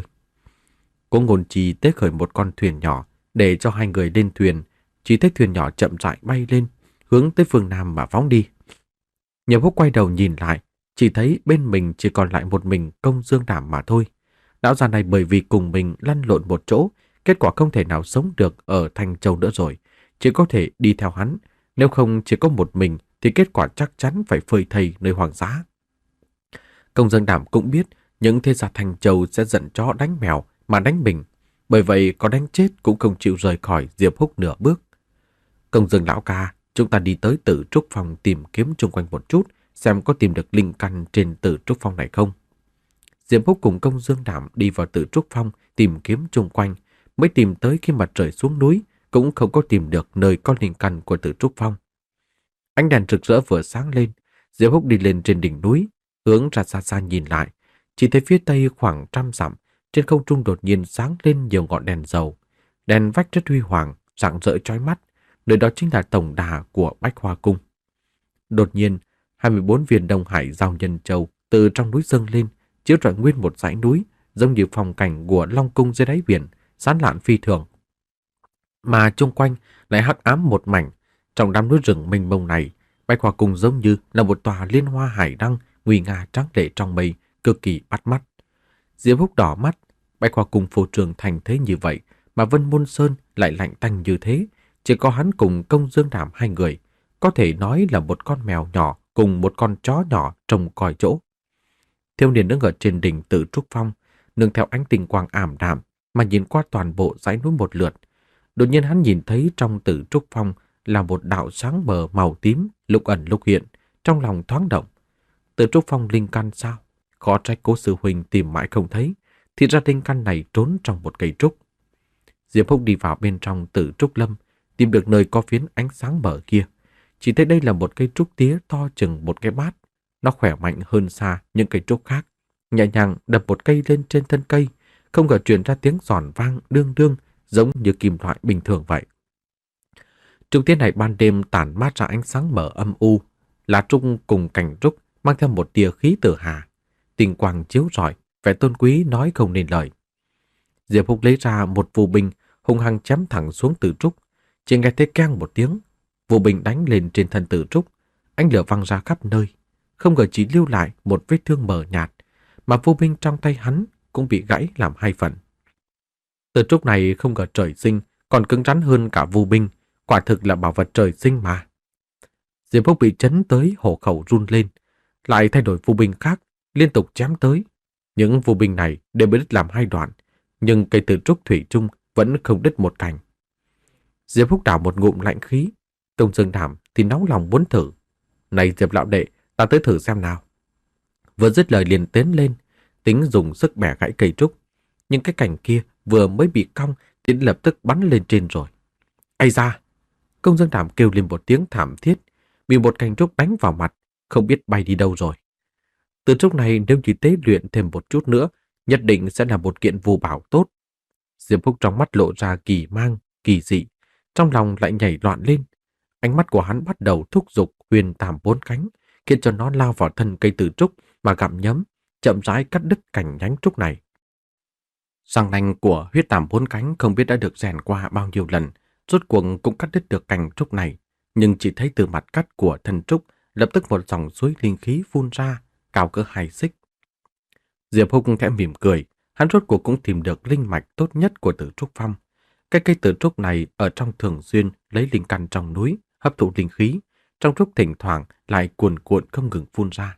Cố Ngôn Chi tế khởi một con thuyền nhỏ để cho hai người lên thuyền, chỉ thấy thuyền nhỏ chậm rãi bay lên, hướng tới phương Nam mà phóng đi. Diệp Húc quay đầu nhìn lại, chỉ thấy bên mình chỉ còn lại một mình Công Dương Đảm mà thôi. Lão già này bởi vì cùng mình lăn lộn một chỗ, kết quả không thể nào sống được ở Thanh Châu nữa rồi, chỉ có thể đi theo hắn, nếu không chỉ có một mình thì kết quả chắc chắn phải phơi thây nơi hoàng giá. Công Dương Đảm cũng biết những thế gia Thanh Châu sẽ giận chó đánh mèo mà đánh mình, bởi vậy có đánh chết cũng không chịu rời khỏi Diệp Húc nửa bước. Công Dương lão ca, chúng ta đi tới Tử Trúc Phong tìm kiếm xung quanh một chút, xem có tìm được linh căn trên Tử Trúc Phong này không. Diệp Húc cùng Công Dương Đảm đi vào Tử Trúc Phong tìm kiếm xung quanh, mới tìm tới khi mặt trời xuống núi, cũng không có tìm được nơi có linh căn của Tử Trúc Phong. Ánh đèn rực rỡ vừa sáng lên, Diệp Húc đi lên trên đỉnh núi, hướng ra xa xa nhìn lại, chỉ thấy phía tây khoảng trăm dặm, trên không trung đột nhiên sáng lên nhiều ngọn đèn dầu. Đèn vách rất huy hoàng, rạng rỡ chói mắt, nơi đó chính là tổng đà của Bách Hoa Cung. Đột nhiên, hai mươi bốn viên Đông Hải Giao Nhân Châu từ trong núi dâng lên, chiếu rọi nguyên một dãy núi, giống như phong cảnh của Long Cung dưới đáy biển, sáng lạn phi thường. Mà chung quanh lại hắc ám một mảnh, trong đám núi rừng mênh mông này, Bách Hoa Cung giống như là một tòa liên hoa hải đăng nguy nga trắng lệ trong mây, cực kỳ bắt mắt. Diệp Húc đỏ mắt, Bách Hoa Cung phô trương thành thế như vậy, mà Vân Môn Sơn lại lạnh tanh như thế, chỉ có hắn cùng Công Dương Đảm hai người, có thể nói là một con mèo nhỏ cùng một con chó nhỏ trông coi chỗ. Thiếu niên đứng ở trên đỉnh Tử Trúc Phong, nương theo ánh tinh quang ảm đạm mà nhìn qua toàn bộ dãy núi một lượt. Đột nhiên hắn nhìn thấy trong Tử Trúc Phong là một đạo sáng mờ màu tím, lúc ẩn lúc hiện, trong lòng thoáng động. Tử Trúc Phong linh căn sao? Khó trách Cố sư huynh tìm mãi không thấy, thì ra linh căn này trốn trong một cây trúc. Diệp Húc đi vào bên trong Tử Trúc Lâm, tìm được nơi có phiến ánh sáng mờ kia. chỉ thấy đây là một cây trúc tía to chừng một cái bát. Nó khỏe mạnh hơn xa những cây trúc khác. Nhẹ nhàng đập một cây lên trên thân cây, không ngờ truyền ra tiếng giòn vang đương đương giống như kim loại bình thường vậy. Trúc tía này ban đêm tản mát ra ánh sáng mờ âm u, lá trúc cùng cành trúc mang theo một tia khí tử hà. Tinh quang chiếu rọi, vẻ tôn quý nói không nên lời. Diệp Húc lấy ra một phù binh, hung hăng chém thẳng xuống tử trúc. Chỉ nghe thấy keng một tiếng, phù binh đánh lên trên thân tử trúc, ánh lửa văng ra khắp nơi. Không ngờ chỉ lưu lại một vết thương mờ nhạt, mà phù binh trong tay hắn cũng bị gãy làm hai phần. Tử trúc này không ngờ trời sinh còn cứng rắn hơn cả phù binh, quả thực là bảo vật trời sinh mà. Diệp Húc bị chấn tới hổ khẩu run lên, lại thay đổi phù binh khác, liên tục chém tới. Những phù binh này đều bị đứt làm hai đoạn, nhưng cây tử trúc thủy chung vẫn không đứt một cành. Diệp Húc đảo một ngụm lạnh khí, Công Dương Đảm thì nóng lòng muốn thử. Này Diệp lão đệ, ta tới thử xem nào. Vừa dứt lời liền tiến lên, tính dùng sức bẻ gãy cây trúc, nhưng cái cành kia vừa mới bị cong thì lập tức bắn lên trên rồi. Ây da! Công Dương Đảm kêu lên một tiếng thảm thiết, bị một cành trúc đánh vào mặt, không biết bay đi đâu rồi. Từ trúc này nếu chỉ tế luyện thêm một chút nữa, nhất định sẽ là một kiện phù bảo tốt. Diệp Húc trong mắt lộ ra kỳ mang, kỳ dị, trong lòng lại nhảy loạn lên. Ánh mắt của hắn bắt đầu thúc giục huyền tam bốn cánh, khiến cho nó lao vào thân cây tử trúc mà gặm nhấm, chậm rãi cắt đứt cành nhánh trúc này. Răng nanh của huyết tam bốn cánh không biết đã được rèn qua bao nhiêu lần, rốt cuộc cũng cắt đứt được cành trúc này, nhưng chỉ thấy từ mặt cắt của thân trúc lập tức một dòng suối linh khí phun ra, cao cỡ hai xích. Diệp Húc khẽ mỉm cười, hắn rốt cuộc cũng tìm được linh mạch tốt nhất của tử trúc phong. Cái cây tử trúc này ở trong thường xuyên lấy linh căn trong núi, hấp thụ linh khí, trong trúc thỉnh thoảng lại cuồn cuộn không ngừng phun ra.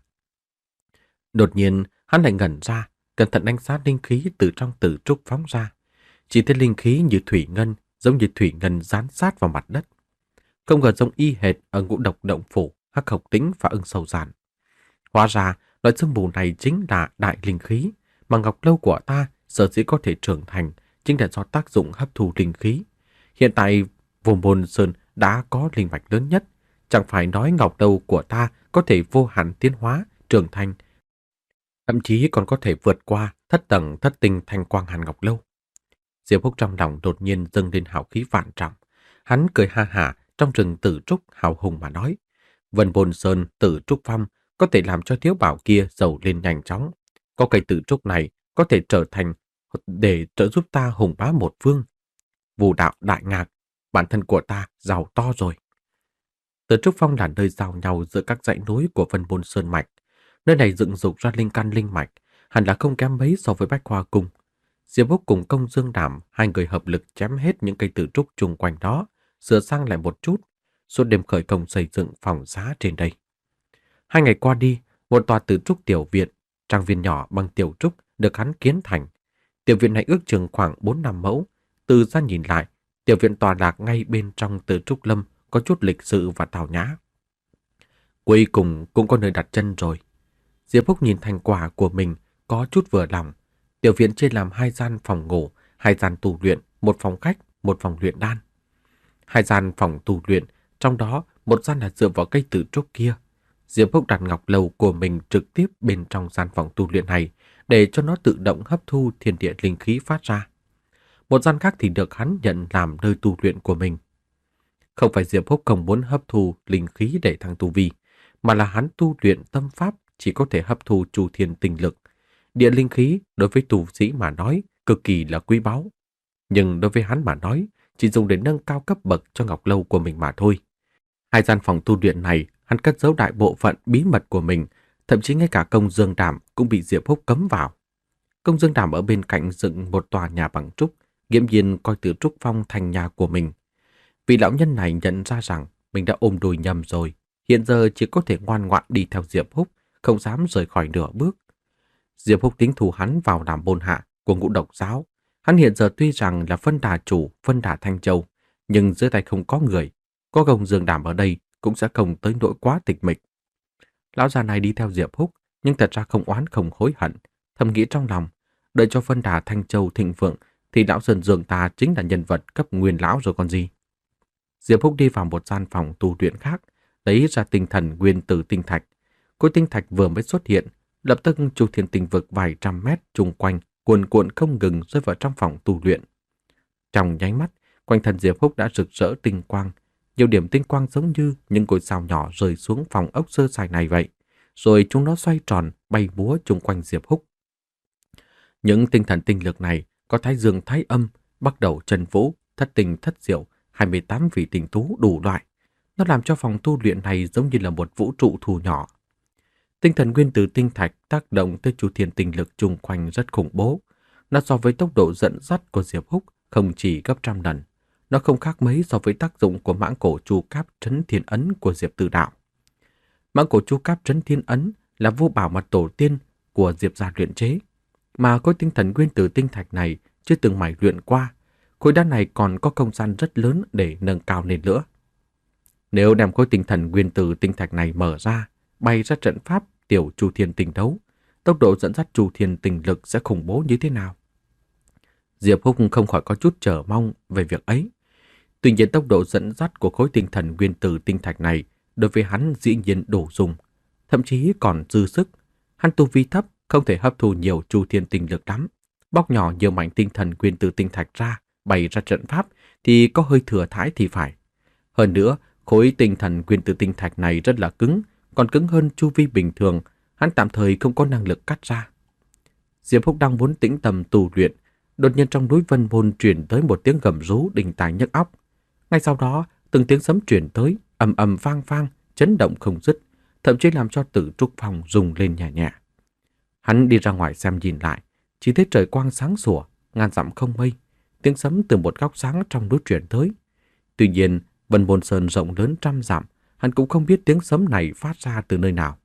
Đột nhiên, hắn lại ngẩn ra, cẩn thận đánh giá linh khí từ trong tử trúc phóng ra. Chỉ thấy linh khí như thủy ngân, giống như thủy ngân dán sát vào mặt đất. Không ngờ giống y hệt ở Ngũ Độc Động Phủ, Hắc Hộc Tĩnh và Ưng Sầu Giản. Hóa ra, loại sương mù này chính là đại linh khí, mà ngọc lâu của ta sở dĩ có thể trưởng thành chính là do tác dụng hấp thu linh khí. Hiện tại, vùng Môn Sơn đã có linh mạch lớn nhất, chẳng phải nói ngọc lâu của ta có thể vô hạn tiến hóa, trưởng thành, thậm chí còn có thể vượt qua thất tầng thất tinh thanh quang hàn ngọc lâu. Diệp Húc trong lòng đột nhiên dâng lên hào khí vạn trọng. Hắn cười ha hả trong rừng tử trúc hào hùng mà nói: Vân Môn Sơn tử trúc phong có thể làm cho thiếu bảo kia giàu lên nhanh chóng. Có cây tử trúc này có thể trở thành để trợ giúp ta hùng bá một phương. Vũ đạo đại ngạc, bản thân của ta giàu to rồi. Tử trúc phong là nơi giao nhau giữa các dãy núi của Vân Môn Sơn mạch. Nơi này dựng dục ra linh căn linh mạch, hẳn là không kém mấy so với Bách Hoa Cung. Diệp Húc cùng Công Dương Đảm hai người hợp lực chém hết những cây tử trúc chung quanh đó, sửa sang lại một chút, suốt đêm khởi công xây dựng phòng xá trên đây. Hai ngày qua đi, một tòa tử trúc tiểu viện, trang viên nhỏ bằng tiểu trúc được hắn kiến thành. Tiểu viện này ước chừng khoảng bốn năm mẫu. Từ ra nhìn lại, tiểu viện tọa lạc ngay bên trong tử trúc lâm, có chút lịch sự và tào nhã. Cuối cùng cũng có nơi đặt chân rồi. Diệp Húc nhìn thành quả của mình, có chút vừa lòng. Tiểu viện chia làm hai gian phòng ngủ, hai gian tu luyện, một phòng khách, một phòng luyện đan. Hai gian phòng tu luyện, trong đó một gian là dựa vào cây tử trúc kia. Diệp Húc đặt ngọc lầu của mình trực tiếp bên trong gian phòng tu luyện này, để cho nó tự động hấp thu thiên địa linh khí phát ra. Một gian khác thì được hắn nhận làm nơi tu luyện của mình. Không phải Diệp Húc không muốn hấp thu linh khí để thăng tu vi, mà là hắn tu luyện tâm pháp chỉ có thể hấp thu chu thiên tinh lực. Địa linh khí đối với tu sĩ mà nói cực kỳ là quý báu, nhưng đối với hắn mà nói chỉ dùng để nâng cao cấp bậc cho ngọc lâu của mình mà thôi. Hai gian phòng tu luyện này hắn cất giấu đại bộ phận bí mật của mình, thậm chí ngay cả Công Dương Đảm cũng bị Diệp Húc cấm vào. Công Dương Đảm ở bên cạnh dựng một tòa nhà bằng trúc, nghiễm nhiên coi tử trúc phong thành nhà của mình. Vị lão nhân này nhận ra rằng mình đã ôm đùi nhầm rồi, hiện giờ chỉ có thể ngoan ngoãn đi theo Diệp Húc, không dám rời khỏi nửa bước. Diệp Húc tính thu hắn vào làm môn hạ của Ngũ Độc giáo. Hắn hiện giờ tuy rằng là phân đà chủ, phân đà Thanh Châu, nhưng dưới tay không có người, có Công Dương Đảm ở đây cũng sẽ không tới nỗi quá tịch mịch. Lão già này đi theo Diệp Húc, nhưng thật ra không oán không hối hận, thầm nghĩ trong lòng, đợi cho phân đà Thanh Châu thịnh vượng thì lão Sơn Dương ta chính là nhân vật cấp nguyên lão rồi còn gì. Diệp Húc đi vào một gian phòng tu luyện khác, lấy ra tinh thần nguyên tử tinh thạch. Khối tinh thạch vừa mới xuất hiện, lập tức chu thiên tinh vực vài trăm mét chung quanh cuồn cuộn không ngừng rơi vào trong phòng tu luyện. Trong nháy mắt, quanh thân Diệp Húc đã rực rỡ tinh quang, nhiều điểm tinh quang giống như những ngôi sao nhỏ rơi xuống phòng ốc sơ sài này vậy, rồi chúng nó xoay tròn bay múa chung quanh Diệp Húc. Những tinh thần tinh lực này có thái dương thái âm, bắt đầu chân vũ, thất tình thất diệu, hai mươi tám vị tinh tú đủ loại. Nó làm cho phòng tu luyện này giống như là một vũ trụ thu nhỏ. Tinh thần nguyên tử tinh thạch tác động tới chu thiên tinh lực chung quanh rất khủng bố. Nó so với tốc độ dẫn dắt của Diệp Húc không chỉ gấp trăm lần. Nó không khác mấy so với tác dụng của mãng cổ chu cáp trấn thiên ấn của Diệp Tử Đạo. Mãng cổ chu cáp trấn thiên ấn là vô bảo mật tổ tiên của Diệp gia luyện chế, mà khối tinh thần nguyên tử tinh thạch này chưa từng mảy luyện qua. Khối đá này còn có không gian rất lớn để nâng cao lên nữa. Nếu đem khối tinh thần nguyên tử tinh thạch này mở ra, bay ra trận pháp tiểu chu thiên tinh đấu, tốc độ dẫn dắt chu thiên tinh lực sẽ khủng bố như thế nào? Diệp Húc không khỏi có chút chờ mong về việc ấy. Tuy nhiên tốc độ dẫn dắt của khối tinh thần nguyên tử tinh thạch này đối với hắn dĩ nhiên đủ dùng, thậm chí còn dư sức. Hắn tu vi thấp, không thể hấp thu nhiều chu thiên tinh lực lắm. Bóc nhỏ nhiều mảnh tinh thần nguyên tử tinh thạch ra, bày ra trận pháp thì có hơi thừa thãi thì phải. Hơn nữa, khối tinh thần nguyên tử tinh thạch này rất là cứng, còn cứng hơn chu vi bình thường, hắn tạm thời không có năng lực cắt ra. Diệp Húc đang muốn tĩnh tâm tu luyện, đột nhiên trong núi Vân Môn truyền tới một tiếng gầm rú đình tai nhức óc. Ngay sau đó, từng tiếng sấm truyền tới, ầm ầm vang vang, chấn động không dứt, thậm chí làm cho Tử Trúc Phong rung lên nhẹ nhẹ. Hắn đi ra ngoài xem nhìn lại, chỉ thấy trời quang sáng sủa, ngàn dặm không mây, tiếng sấm từ một góc sáng trong núi truyền tới. Tuy nhiên, Vân Môn Sơn rộng lớn trăm dặm, hắn cũng không biết tiếng sấm này phát ra từ nơi nào.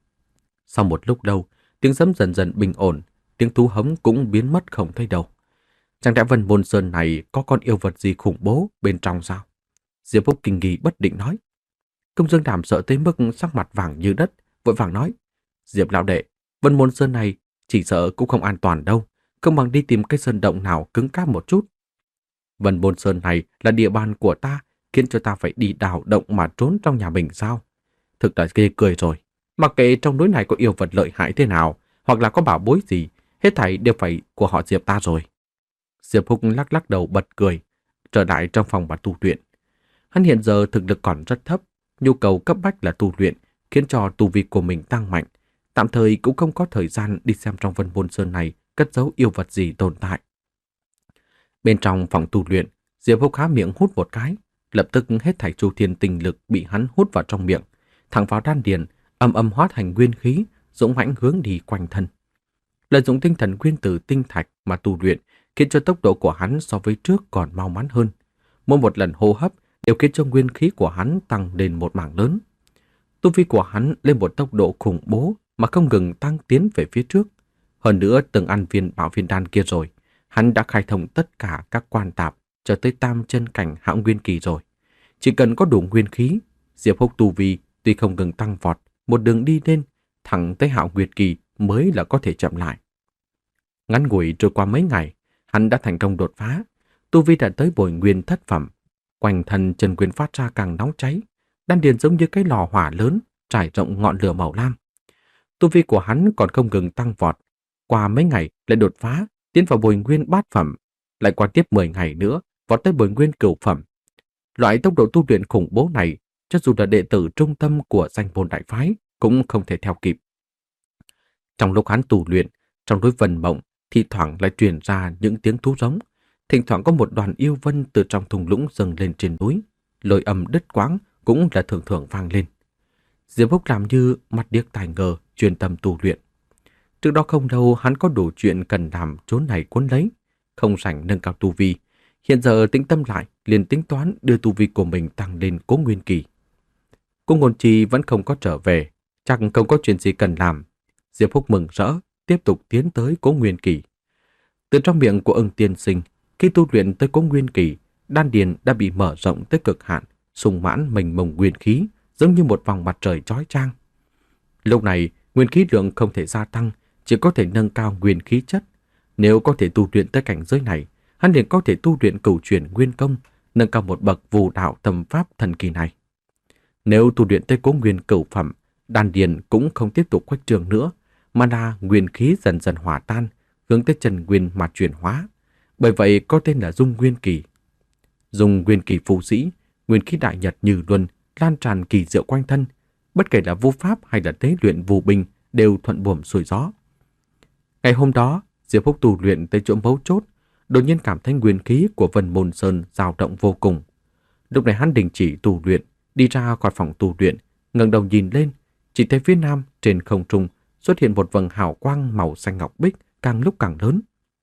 Sau một lúc lâu, tiếng sấm dần dần bình ổn, tiếng thú hống cũng biến mất không thấy đâu. Chẳng lẽ Vân Môn Sơn này có con yêu vật gì khủng bố bên trong sao? Diệp Húc kinh nghi bất định nói. Công Dương Đàm sợ tới mức sắc mặt vàng như đất, vội vàng nói: Diệp lão đệ, Vân Môn Sơn này chỉ sợ cũng không an toàn đâu, không bằng đi tìm cái sơn động nào cứng cáp một chút. Vân Môn Sơn này là địa bàn của ta, khiến cho ta phải đi đào động mà trốn trong nhà mình sao? Thực là ghê cười rồi. Mặc kệ trong núi này có yêu vật lợi hại thế nào, hoặc là có bảo bối gì, hết thảy đều phải của họ Diệp ta rồi. Diệp Húc lắc lắc đầu bật cười, trở lại trong phòng và tu luyện. Hắn hiện giờ thực lực còn rất thấp, nhu cầu cấp bách là tu luyện, khiến cho tu vi của mình tăng mạnh. Tạm thời cũng không có thời gian đi xem trong Vân Môn Sơn này cất giấu yêu vật gì tồn tại. Bên trong phòng tu luyện, Diệp Húc há miệng hút một cái, lập tức hết thảy chu thiên tinh lực bị hắn hút vào trong miệng, thẳng vào đan điền, âm âm hóa thành nguyên khí, dũng mãnh hướng đi quanh thân. Lợi dụng tinh thần nguyên tử tinh thạch mà tu luyện, khiến cho tốc độ của hắn so với trước còn mau mắn hơn. Mỗi một lần hô hấp đều khiến cho nguyên khí của hắn tăng lên một mảng lớn. Tu vi của hắn lên một tốc độ khủng bố mà không ngừng tăng tiến về phía trước. Hơn nữa từng ăn viên bảo viên đan kia rồi, hắn đã khai thông tất cả các quan tạp cho tới tam chân cảnh hạo nguyên kỳ rồi. Chỉ cần có đủ nguyên khí, Diệp Húc tu vi tuy không ngừng tăng vọt, một đường đi lên, thẳng tới hạo nguyên kỳ mới là có thể chậm lại. Ngắn ngủi trôi qua mấy ngày, hắn đã thành công đột phá, tu vi đã tới bồi nguyên thất phẩm. Quanh thân chân nguyên phát ra càng nóng cháy, đan điền giống như cái lò hỏa lớn trải rộng ngọn lửa màu lam. Tu vi của hắn còn không ngừng tăng vọt, qua mấy ngày lại đột phá, tiến vào bồi nguyên bát phẩm, lại qua tiếp mười ngày nữa vọt tới bồi nguyên cửu phẩm. Loại tốc độ tu luyện khủng bố này, cho dù là đệ tử trung tâm của danh môn đại phái cũng không thể theo kịp. Trong lúc hắn tu luyện, trong núi Vân Mộng thi thoảng lại truyền ra những tiếng thú giống, thỉnh thoảng có một đoàn yêu vân từ trong thung lũng dâng lên trên núi, lời âm đứt quãng cũng là thường thường vang lên. Diệp Húc làm như mắt điếc tai ngơ, chuyên tâm tu luyện. Trước đó không lâu hắn có đủ chuyện cần làm trốn này cuốn lấy, không rảnh nâng cao tu vi. Hiện giờ tĩnh tâm lại, liền tính toán đưa tu vi của mình tăng lên Cố Nguyên kỳ. Cô Ngôn Trì vẫn không có trở về, chắc không có chuyện gì cần làm. Diệp Húc mừng rỡ, tiếp tục tiến tới Cố Nguyên kỳ. Từ trong miệng của Ưng tiên sinh, khi tu luyện tới Cố Nguyên kỳ, đan điền đã bị mở rộng tới cực hạn, sung mãn mênh mông nguyên khí, giống như một vòng mặt trời chói chang. Lúc này, nguyên khí lượng không thể gia tăng, chỉ có thể nâng cao nguyên khí chất. Nếu có thể tu luyện tới cảnh giới này, hắn liền có thể tu luyện cửu chuyển nguyên công, nâng cao một bậc vũ đạo tâm pháp thần kỳ này. Nếu tu luyện tới Cố Nguyên Cửu phẩm, đan điền cũng không tiếp tục khuếch trương nữa, mà là nguyên khí dần dần hòa tan, hướng tới chân nguyên mà chuyển hóa. Bởi vậy có tên là Dung Nguyên Kỳ. Dung Nguyên Kỳ phù sĩ, nguyên khí đại nhật như luân, lan tràn kỳ diệu quanh thân, bất kể là vô pháp hay là tế luyện vô binh đều thuận buồm xuôi gió. Ngày hôm đó, Diệp Húc tu luyện tới chỗ mấu chốt, đột nhiên cảm thấy nguyên khí của Vân Môn Sơn dao động vô cùng. Lúc này hắn đình chỉ tu luyện, đi ra khỏi phòng tu luyện, ngẩng đầu nhìn lên, chỉ thấy phía nam trên không trung xuất hiện một vầng hào quang màu xanh ngọc bích càng lúc càng lớn.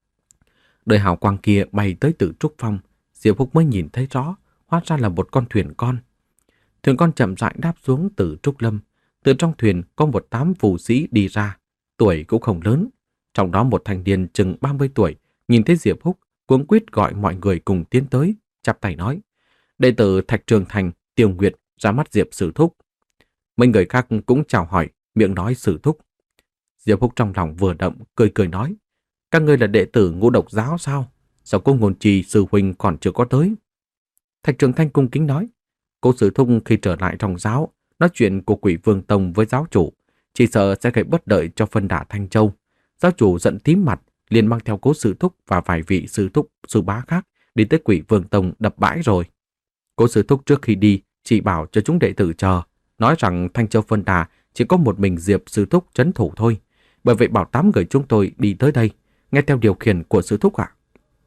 Đợi hào quang kia bay tới Tử Trúc Phong, Diệp Húc mới nhìn thấy rõ, hóa ra là một con thuyền con. Thuyền con chậm rãi đáp xuống Tử Trúc Lâm. Từ trong thuyền có một tám phù sĩ đi ra, tuổi cũng không lớn. Trong đó một thanh niên chừng ba mươi tuổi, nhìn thấy Diệp Húc, cuống quýt gọi mọi người cùng tiến tới, chắp tay nói: "Đệ tử Thạch Trường Thành, Tiêu Nguyệt ra mắt Diệp Sư Thúc." Mấy người khác cũng chào hỏi, miệng nói Sư Thúc. Diệp Húc trong lòng vừa động, cười cười nói: "Các ngươi là đệ tử Ngũ Độc giáo sao? Sao cô Ngôn Trì sư huynh còn chưa có tới?" Thạch Trường Thanh cung kính nói: "Cô Sư Thúc khi trở lại trong giáo, nói chuyện của Quỷ Vương Tông với giáo chủ, chỉ sợ sẽ gây bất lợi cho phân đà Thanh Châu. Giáo chủ giận tím mặt, liền mang theo Cố Sư Thúc và vài vị sư thúc, sư bá khác đi tới Quỷ Vương Tông đập bãi rồi. Cố Sư Thúc trước khi đi chỉ bảo cho chúng đệ tử chờ, nói rằng Thanh Châu phân đà chỉ có một mình Diệp Sư Thúc trấn thủ thôi. Bởi vậy bảo tám người chúng tôi đi tới đây, nghe theo điều khiển của Sư Thúc ạ."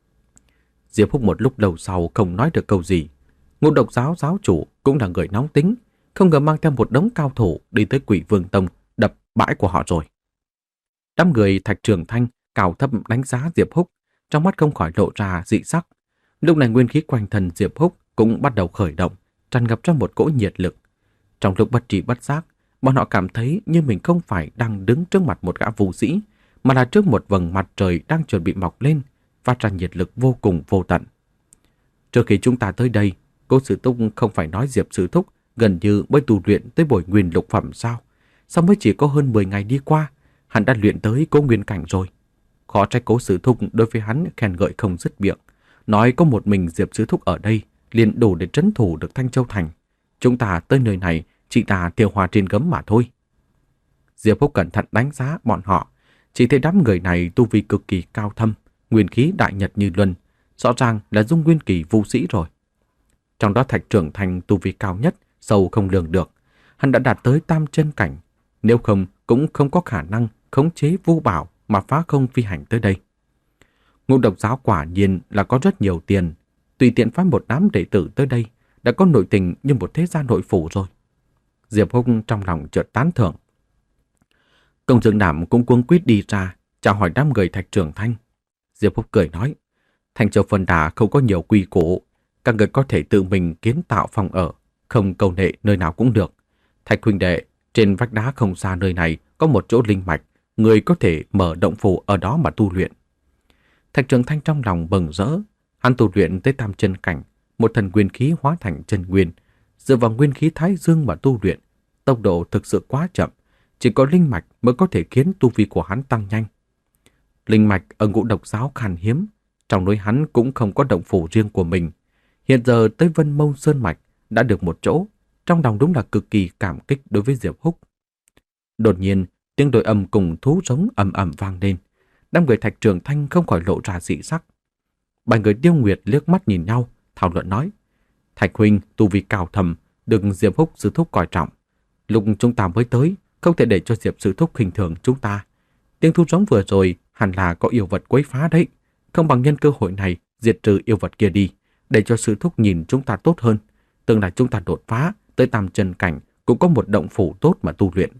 Diệp Húc một lúc đầu sau không nói được câu gì. Ngũ Độc giáo giáo chủ cũng là người nóng tính, không ngờ mang theo một đống cao thủ đi tới Quỷ Vương Tông đập bãi của họ rồi. Đám người Thạch Trường Thanh cao thấp đánh giá Diệp Húc, trong mắt không khỏi lộ ra dị sắc. Lúc này nguyên khí quanh thân Diệp Húc cũng bắt đầu khởi động, tràn ngập trong một cỗ nhiệt lực. Trong lúc bất tri bất giác, bọn họ cảm thấy như mình không phải đang đứng trước mặt một gã vũ sĩ, mà là trước một vầng mặt trời đang chuẩn bị mọc lên, phát ra nhiệt lực vô cùng vô tận. Trước khi chúng ta tới đây, Cố Sư Thúc không phải nói Diệp Sư Thúc gần như mới tu luyện tới bồi nguyên lục phẩm sao? Sao mới chỉ có hơn mười ngày đi qua, hắn đã luyện tới Cố Nguyên cảnh rồi. Khó trách Cố Sư Thúc đối với hắn khen ngợi không dứt miệng, nói có một mình Diệp Sư Thúc ở đây liền đủ để trấn thủ được Thanh Châu thành. Chúng ta tới nơi này chỉ là tiêu hoa trên gấm mà thôi. Diệp Húc cẩn thận đánh giá bọn họ, chỉ thấy đám người này tu vi cực kỳ cao thâm, nguyên khí đại nhật như luân, rõ ràng là Dung Nguyên Kỳ vũ sĩ rồi. Trong đó Thạch Trường Thành tu vi cao nhất, sâu không lường được, hắn đã đạt tới tam chân cảnh, nếu không cũng không có khả năng khống chế vu bảo mà phá không phi hành tới đây. Ngũ Độc giáo quả nhiên là có rất nhiều tiền, tùy tiện phái một đám đệ tử tới đây, đã có nội tình như một thế gia nội phủ rồi. Diệp Húc trong lòng chợt tán thưởng. Công Dương Đảm cũng cuống quýt đi ra, chào hỏi đám người Thạch Trường Thanh. Diệp Húc cười nói: "Thanh Châu phân đà không có nhiều quy củ, các người có thể tự mình kiến tạo phòng ở, không cầu nệ nơi nào cũng được. Thạch huynh đệ, trên vách đá không xa nơi này có một chỗ linh mạch, người có thể mở động phủ ở đó mà tu luyện." Thạch Trường Thanh trong lòng bừng rỡ, hắn tu luyện tới tam chân cảnh, một thần nguyên khí hóa thành chân nguyên, dựa vào nguyên khí thái dương mà tu luyện, tốc độ thực sự quá chậm, chỉ có linh mạch mới có thể khiến tu vi của hắn tăng nhanh. Linh mạch ở Ngũ Độc giáo khan hiếm, trong núi hắn cũng không có động phủ riêng của mình. Hiện giờ tới Vân Mông Sơn mạch đã được một chỗ, trong lòng đúng là cực kỳ cảm kích đối với Diệp Húc. Đột nhiên, tiếng đội âm cùng thú giống ầm ầm vang lên, đám người Thạch Trường Thanh không khỏi lộ ra dị sắc. Bảy người Tiêu Nguyệt liếc mắt nhìn nhau, thảo luận nói: "Thạch huynh tu vi cao thầm, được Diệp Húc sư thúc coi trọng. Lúc chúng ta mới tới, không thể để cho Diệp sư thúc khinh thường chúng ta. Tiếng thú giống vừa rồi hẳn là có yêu vật quấy phá đấy, không bằng nhân cơ hội này diệt trừ yêu vật kia đi, để cho sư thúc nhìn chúng ta tốt hơn. Tương lai chúng ta đột phá tới tam chân cảnh cũng có một động phủ tốt mà tu luyện."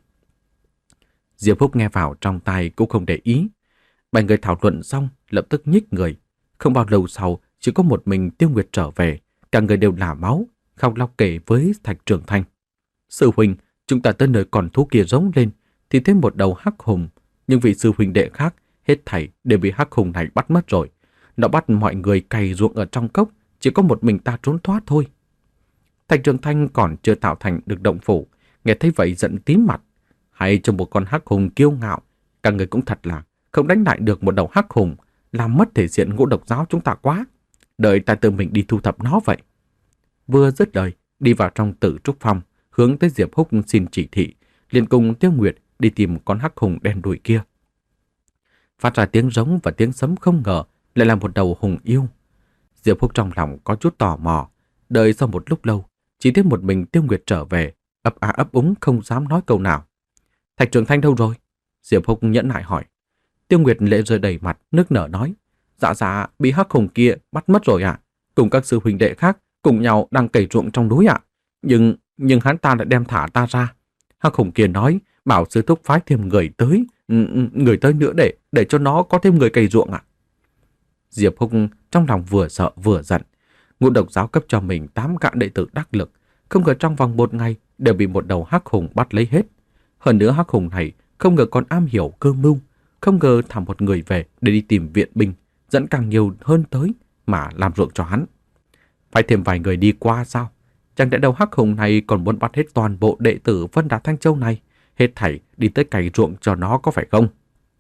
Diệp Húc nghe vào trong tai cũng không để ý. Bảy người thảo luận xong lập tức nhích người. Không bao lâu sau, chỉ có một mình Tiêu Nguyệt trở về, cả người đều là máu, khóc lóc kể với Thạch Trường Thanh: "Sư huynh, chúng ta tới nơi con thú kia rống lên thì thấy một đầu hắc hùng, nhưng vị sư huynh đệ khác hết thảy đều bị hắc hùng này bắt mất rồi. Nó bắt mọi người cày ruộng ở trong cốc, chỉ có một mình ta trốn thoát thôi." Thạch Trường Thanh còn chưa tạo thành được động phủ, nghe thấy vậy giận tím mặt. Hay cho một con hắc hùng kiêu ngạo, cả người cũng thật là không đánh lại được một đầu hắc hùng, làm mất thể diện Ngũ Độc giáo chúng ta quá. Đợi ta tự mình đi thu thập nó vậy. Vừa dứt lời, đi vào trong Tử Trúc Phong, hướng tới Diệp Húc xin chỉ thị, liền cùng Tiêu Nguyệt đi tìm con hắc hùng đen đuổi kia. Phát ra tiếng rống và tiếng sấm không ngờ lại là một đầu hùng yêu. Diệp Húc trong lòng có chút tò mò, đợi sau một lúc lâu, chỉ thấy một mình Tiêu Nguyệt trở về, ấp á ấp úng không dám nói câu nào. Thạch Trường Thanh đâu rồi? Diệp Húc nhẫn nại hỏi. Tiêu Nguyệt lệ rơi đầy mặt, nức nở nói. Dạ dạ, bị hắc hùng kia bắt mất rồi ạ. Cùng các sư huynh đệ khác cùng nhau đang cày ruộng trong núi ạ. Nhưng, nhưng hắn ta lại đem thả ta ra. Hắc hùng kia nói, bảo sư thúc phái thêm người tới, người tới nữa để, để cho nó có thêm người cày ruộng ạ. Diệp Húc trong lòng vừa sợ vừa giận. Ngũ độc giáo cấp cho mình tám gã đệ tử đắc lực, không ngờ trong vòng một ngày đều bị một đầu hắc hùng bắt lấy hết. Hơn nữa hắc hùng này không ngờ còn am hiểu cơ mưu, không ngờ thả một người về để đi tìm viện binh, dẫn càng nhiều hơn tới mà làm ruộng cho hắn. Phải thêm vài người đi qua sao? Chẳng lẽ đầu hắc hùng này còn muốn bắt hết toàn bộ đệ tử Vân Đà Thanh Châu này, hết thảy đi tới cày ruộng cho nó có phải không?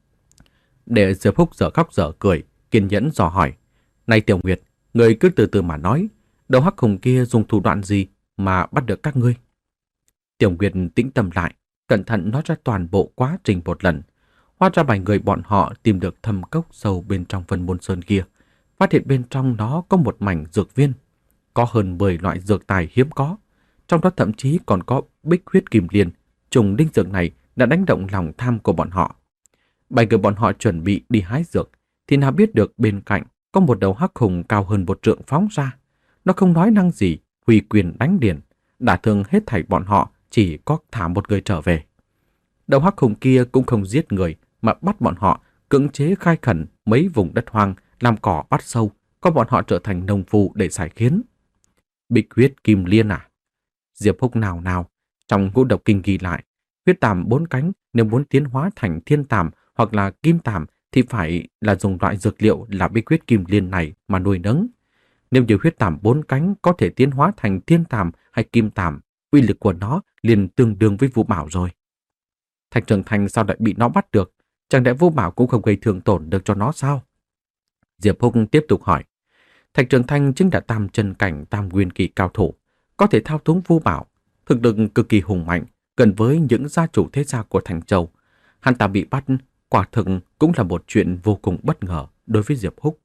Để Diệp Húc dở khóc dở cười, kiên nhẫn dò hỏi. Này Tiểu Nguyệt, người cứ từ từ mà nói, đầu hắc hùng kia dùng thủ đoạn gì mà bắt được các ngươi? Tiểu Nguyệt tĩnh tâm lại, cẩn thận nói ra toàn bộ quá trình một lần. Hóa ra vài người bọn họ tìm được thâm cốc sâu bên trong Vân Môn Sơn kia, phát hiện bên trong nó có một mảnh dược viên, có hơn mười loại dược tài hiếm có, trong đó thậm chí còn có bích huyết kim liên. Trùng đinh dược này đã đánh động lòng tham của bọn họ. Bảy người bọn họ chuẩn bị đi hái dược, thì nào biết được bên cạnh có một đầu hắc hùng cao hơn một trượng phóng ra. Nó không nói năng gì, huy quyền đánh điền, đả thương hết thảy bọn họ, chỉ có thả một người trở về. Đầu hắc hùng kia cũng không giết người mà bắt bọn họ cưỡng chế khai khẩn mấy vùng đất hoang, làm cỏ bắt sâu, có bọn họ trở thành nông phu để xài khiến. Bích huyết kim liên à? Diệp Húc nào nào, trong ngũ độc kinh ghi lại, huyết tàm bốn cánh nếu muốn tiến hóa thành thiên tàm hoặc là kim tàm thì phải là dùng loại dược liệu là bích huyết kim liên này mà nuôi nấng. Nếu như huyết tàm bốn cánh có thể tiến hóa thành thiên tàm hay kim tàm, uy lực của nó liền tương đương với Vũ Bảo rồi. Thạch Trường Thanh sao lại bị nó bắt được? Chẳng lẽ Vũ Bảo cũng không gây thương tổn được cho nó sao? Diệp Húc tiếp tục hỏi. Thạch Trường Thanh chính là tam chân cảnh tam nguyên kỳ cao thủ, có thể thao túng Vũ Bảo, thực lực cực kỳ hùng mạnh, gần với những gia chủ thế gia của Thành Châu. Hắn ta bị bắt, quả thực cũng là một chuyện vô cùng bất ngờ đối với Diệp Húc.